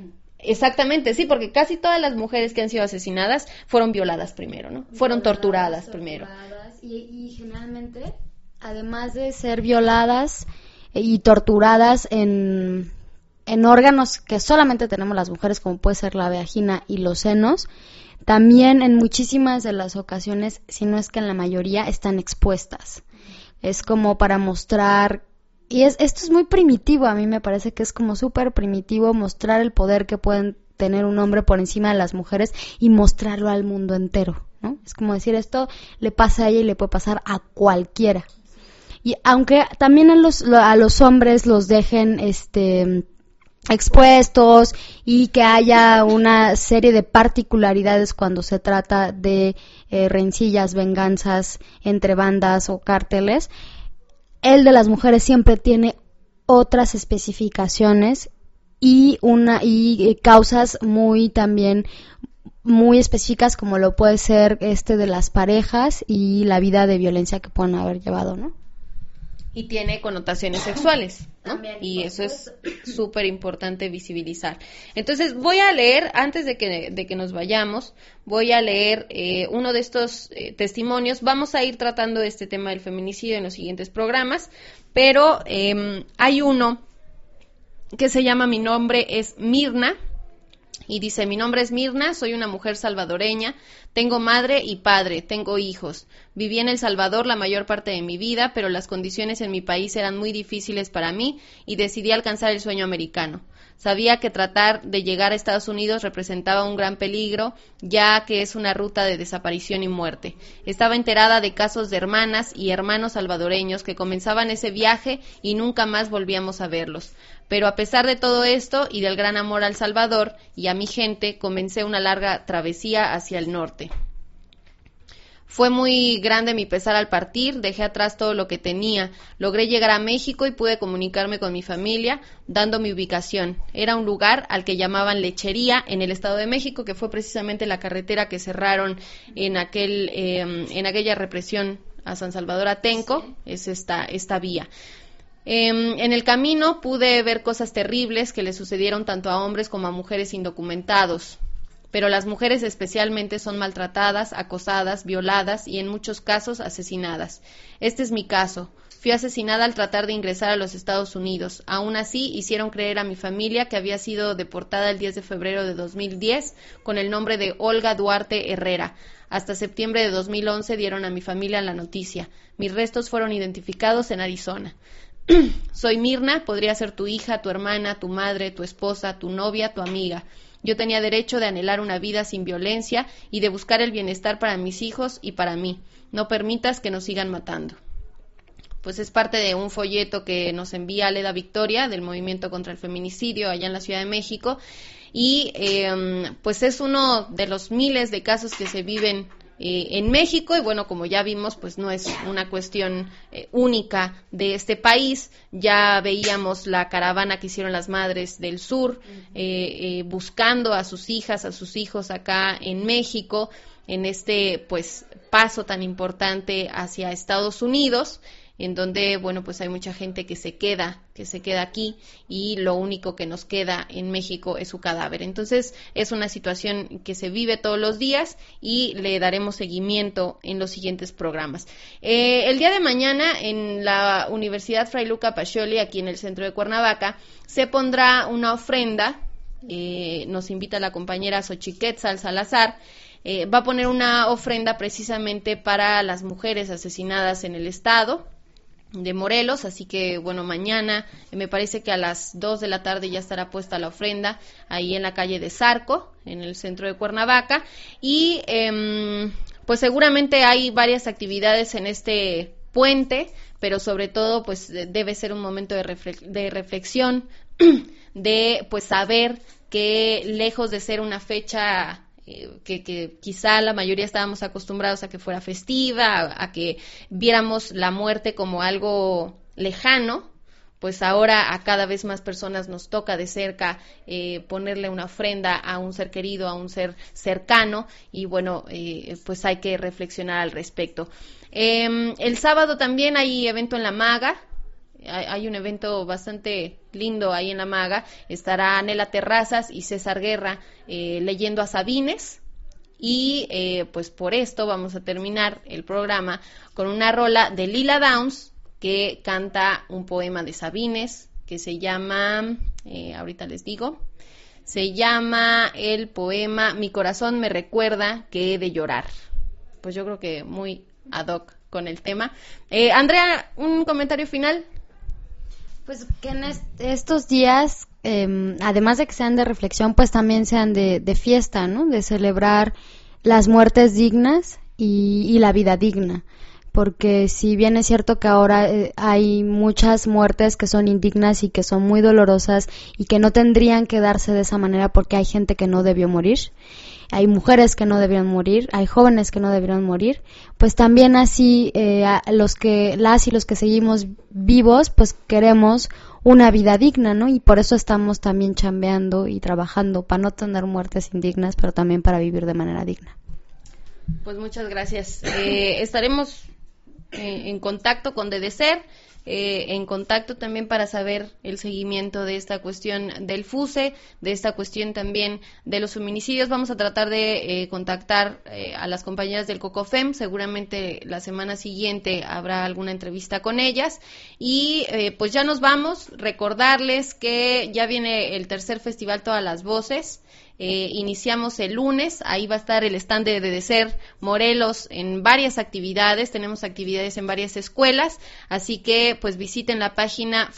Exactamente, sí, porque casi todas las mujeres que han sido asesinadas fueron violadas primero, ¿no? Fueron torturadas primero. Y generalmente, además de ser violadas y torturadas en órganos que solamente tenemos las mujeres, como puede ser la vagina y los senos, también en muchísimas de las ocasiones, si no es que en la mayoría, están expuestas. Es como para mostrar, y esto es muy primitivo, a mí me parece que es como súper primitivo mostrar el poder que pueden tener un hombre por encima de las mujeres y mostrarlo al mundo entero, ¿no? Es como decir, esto le pasa a ella y le puede pasar a cualquiera. Y aunque también a los hombres los dejen expuestos y que haya una serie de particularidades cuando se trata de rencillas, venganzas entre bandas o cárteles, el de las mujeres siempre tiene otras especificaciones y causas muy específicas, como lo puede ser de las parejas y la vida de violencia que pueden haber llevado, ¿no? Y tiene connotaciones sexuales, ¿no? También, y eso es súper importante visibilizar. Entonces voy a leer, antes de que nos vayamos, voy a leer uno de estos testimonios. Vamos a ir tratando este tema del feminicidio en los siguientes programas, pero hay uno que se llama Mi nombre es Mirna. Y dice, mi nombre es Mirna, soy una mujer salvadoreña, tengo madre y padre, tengo hijos. Viví en El Salvador la mayor parte de mi vida, pero las condiciones en mi país eran muy difíciles para mí y decidí alcanzar el sueño americano. Sabía que tratar de llegar a Estados Unidos representaba un gran peligro, ya que es una ruta de desaparición y muerte. Estaba enterada de casos de hermanas y hermanos salvadoreños que comenzaban ese viaje y nunca más volvíamos a verlos. Pero a pesar de todo esto y del gran amor al Salvador y a mi gente, comencé una larga travesía hacia el norte. Fue muy grande mi pesar al partir, dejé atrás todo lo que tenía. Logré llegar a México y pude comunicarme con mi familia, dando mi ubicación. Era un lugar al que llamaban Lechería, en el Estado de México, que fue precisamente la carretera que cerraron en aquella represión a San Salvador Atenco, es esta vía. En el camino pude ver cosas terribles que le sucedieron tanto a hombres como a mujeres indocumentados, pero las mujeres especialmente son maltratadas, acosadas, violadas y en muchos casos asesinadas. Este es mi caso. Fui asesinada al tratar de ingresar a los Estados Unidos. Aún así, hicieron creer a mi familia que había sido deportada el 10 de febrero de 2010 con el nombre de Olga Duarte Herrera. Hasta septiembre de 2011 dieron a mi familia la noticia. Mis restos fueron identificados en Arizona. Soy Mirna, podría ser tu hija, tu hermana, tu madre, tu esposa, tu novia, tu amiga. Yo tenía derecho de anhelar una vida sin violencia y de buscar el bienestar para mis hijos y para mí. No permitas que nos sigan matando. Pues es parte de un folleto que nos envía Leda Victoria del Movimiento contra el Feminicidio allá en la Ciudad de México y pues es uno de los miles de casos que se viven en México y bueno, como ya vimos, pues no es una cuestión única de este país. Ya veíamos la caravana que hicieron las madres del sur buscando a sus hijas, a sus hijos acá en México en este pues paso tan importante hacia Estados Unidos, en donde, bueno, pues hay mucha gente que se queda aquí y lo único que nos queda en México es su cadáver. Entonces, es una situación que se vive todos los días y le daremos seguimiento en los siguientes programas. El día de mañana, en la Universidad Fray Luca Pacioli, aquí en el centro de Cuernavaca, se pondrá una ofrenda, nos invita la compañera Xochiquetzal Salazar, va a poner una ofrenda precisamente para las mujeres asesinadas en el estado de Morelos, así que bueno, mañana me parece que a las 2 de la tarde ya estará puesta la ofrenda ahí en la calle de Zarco, en el centro de Cuernavaca, y pues seguramente hay varias actividades en este puente, pero sobre todo pues debe ser un momento de reflexión, de pues saber que lejos de ser una fecha que quizá la mayoría estábamos acostumbrados a que fuera festiva, a que viéramos la muerte como algo lejano, pues ahora a cada vez más personas nos toca de cerca ponerle una ofrenda a un ser querido, a un ser cercano, y bueno, pues hay que reflexionar al respecto. El sábado también hay evento en La Maga, hay un evento bastante lindo ahí en La Maga. Estará Nela Terrazas y César Guerra leyendo a Sabines. Y pues por esto vamos a terminar el programa con una rola de Lila Downs, que canta un poema de Sabines que se llama, ahorita les digo, se llama el poema Mi corazón me recuerda que he de llorar. Pues yo creo que muy ad hoc con el tema. Andrea, ¿un comentario final? Pues que en estos días, además de que sean de reflexión, pues también sean de fiesta, ¿no? De celebrar las muertes dignas y la vida digna. Porque si bien es cierto que ahora hay muchas muertes que son indignas y que son muy dolorosas y que no tendrían que darse de esa manera porque hay gente que no debió morir, hay mujeres que no debieron morir, hay jóvenes que no debieron morir, pues también así los que seguimos vivos, pues queremos una vida digna, ¿no? Y por eso estamos también chambeando y trabajando para no tener muertes indignas, pero también para vivir de manera digna. Pues muchas gracias. Estaremos en contacto con DDCER, en contacto también para saber el seguimiento de esta cuestión del FUSE, de esta cuestión también de los feminicidios. Vamos a tratar de contactar a las compañeras del COCOFEM, seguramente la semana siguiente habrá alguna entrevista con ellas, y pues ya nos vamos. Recordarles que ya viene el tercer festival Todas las Voces. Iniciamos el lunes, ahí va a estar el stand de DDCER Morelos en varias actividades, tenemos actividades en varias escuelas, así que pues visiten la página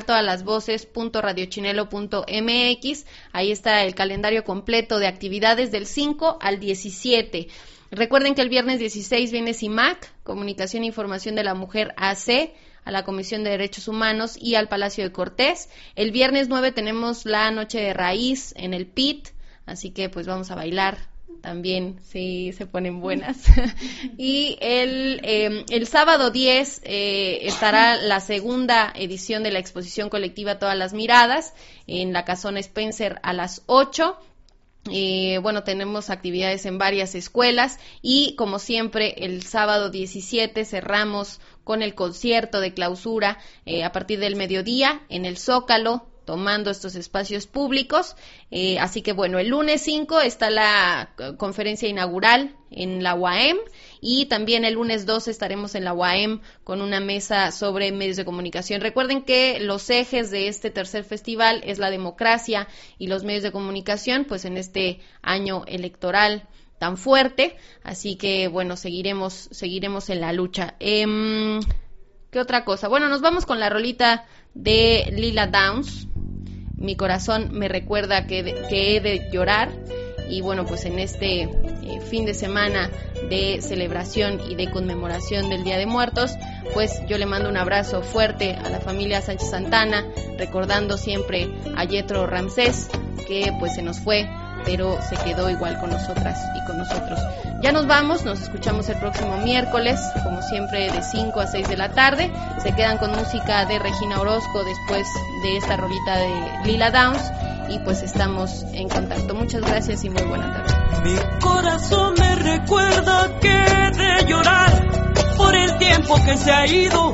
festivaltodaslasvoces.radiochinelo.mx, ahí está el calendario completo de actividades del 5 al 17. Recuerden que el viernes 16 viene CIMAC, Comunicación e Información de la Mujer AC, a la Comisión de Derechos Humanos y al Palacio de Cortés. El viernes 9 tenemos la Noche de Raíz en el PIT, así que pues vamos a bailar también, sí, se ponen buenas. Y el sábado 10 estará la segunda edición de la exposición colectiva Todas las Miradas en la Casona Spencer a las 8. Bueno, tenemos actividades en varias escuelas y como siempre el sábado 17 cerramos con el concierto de clausura a partir del mediodía en el Zócalo, tomando estos espacios públicos, así que bueno, el lunes 5 está la conferencia inaugural en la UAM y también el lunes 2 estaremos en la UAM con una mesa sobre medios de comunicación. Recuerden que los ejes de este tercer festival es la democracia y los medios de comunicación, pues en este año electoral tan fuerte, así que bueno, seguiremos en la lucha. ¿Qué otra cosa? Bueno, nos vamos con la rolita de Lila Downs, Mi corazón me recuerda que he de llorar. Y bueno, pues en este fin de semana de celebración y de conmemoración del Día de Muertos, pues yo le mando un abrazo fuerte a la familia Sánchez Santana, recordando siempre a Yetro Ramsés, que pues se nos fue, pero se quedó igual con nosotras y con nosotros. Ya nos vamos, nos escuchamos el próximo miércoles, como siempre de 5 a 6 de la tarde. Se quedan con música de Regina Orozco después de esta rolita de Lila Downs y pues estamos en contacto. Muchas gracias y muy buena tarde. Mi corazón me recuerda que he de llorar por el tiempo que se ha ido,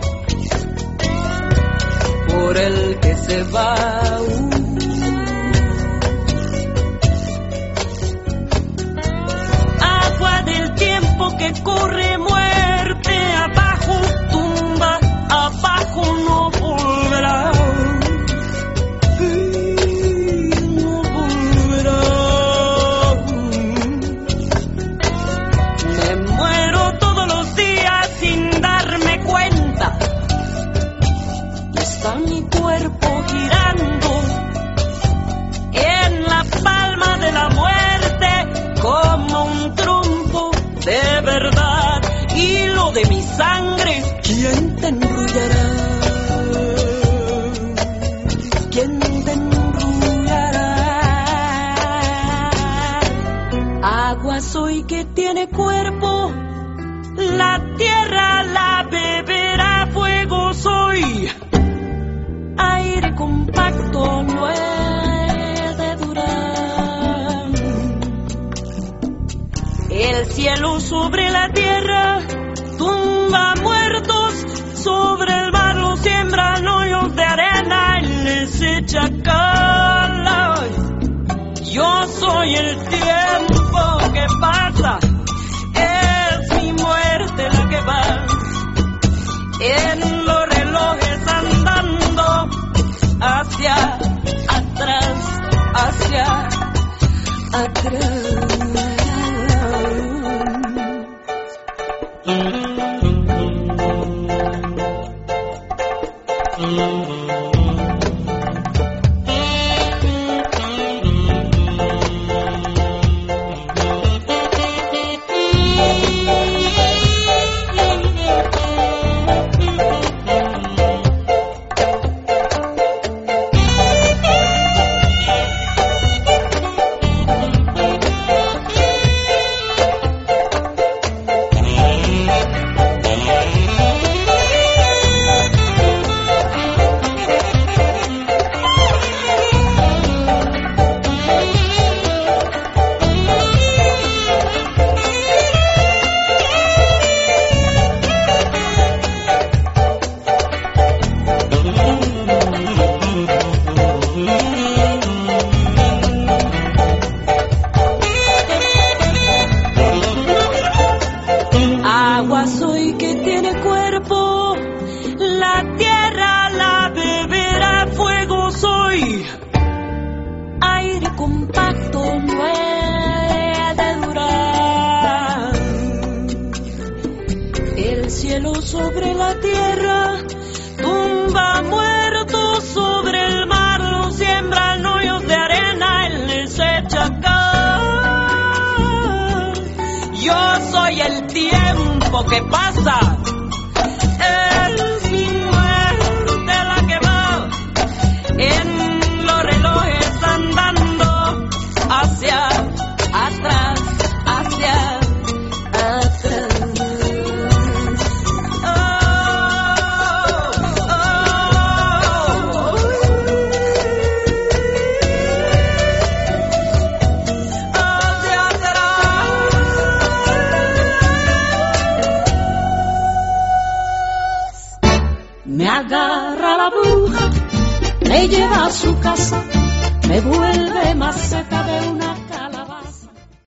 por el que se va. Del tiempo que corre, muerte abajo, tumba abajo, no volverá, no volverá. Me muero todos los días sin darme cuenta, y está mi cuerpo girando en la palma de la muerte como un trompo de verdad, hilo de mi sangre. ¿Quién te enrollará? ¿Quién te enrollará? Agua soy que tiene cuerpo, la tierra la beberá. Fuego soy, aire compacto no he de durar. El cielo sobre la tierra tumba muertos, sobre el mar lo siembra, no Me agarra la bruja, me lleva a su casa, me vuelve maceta.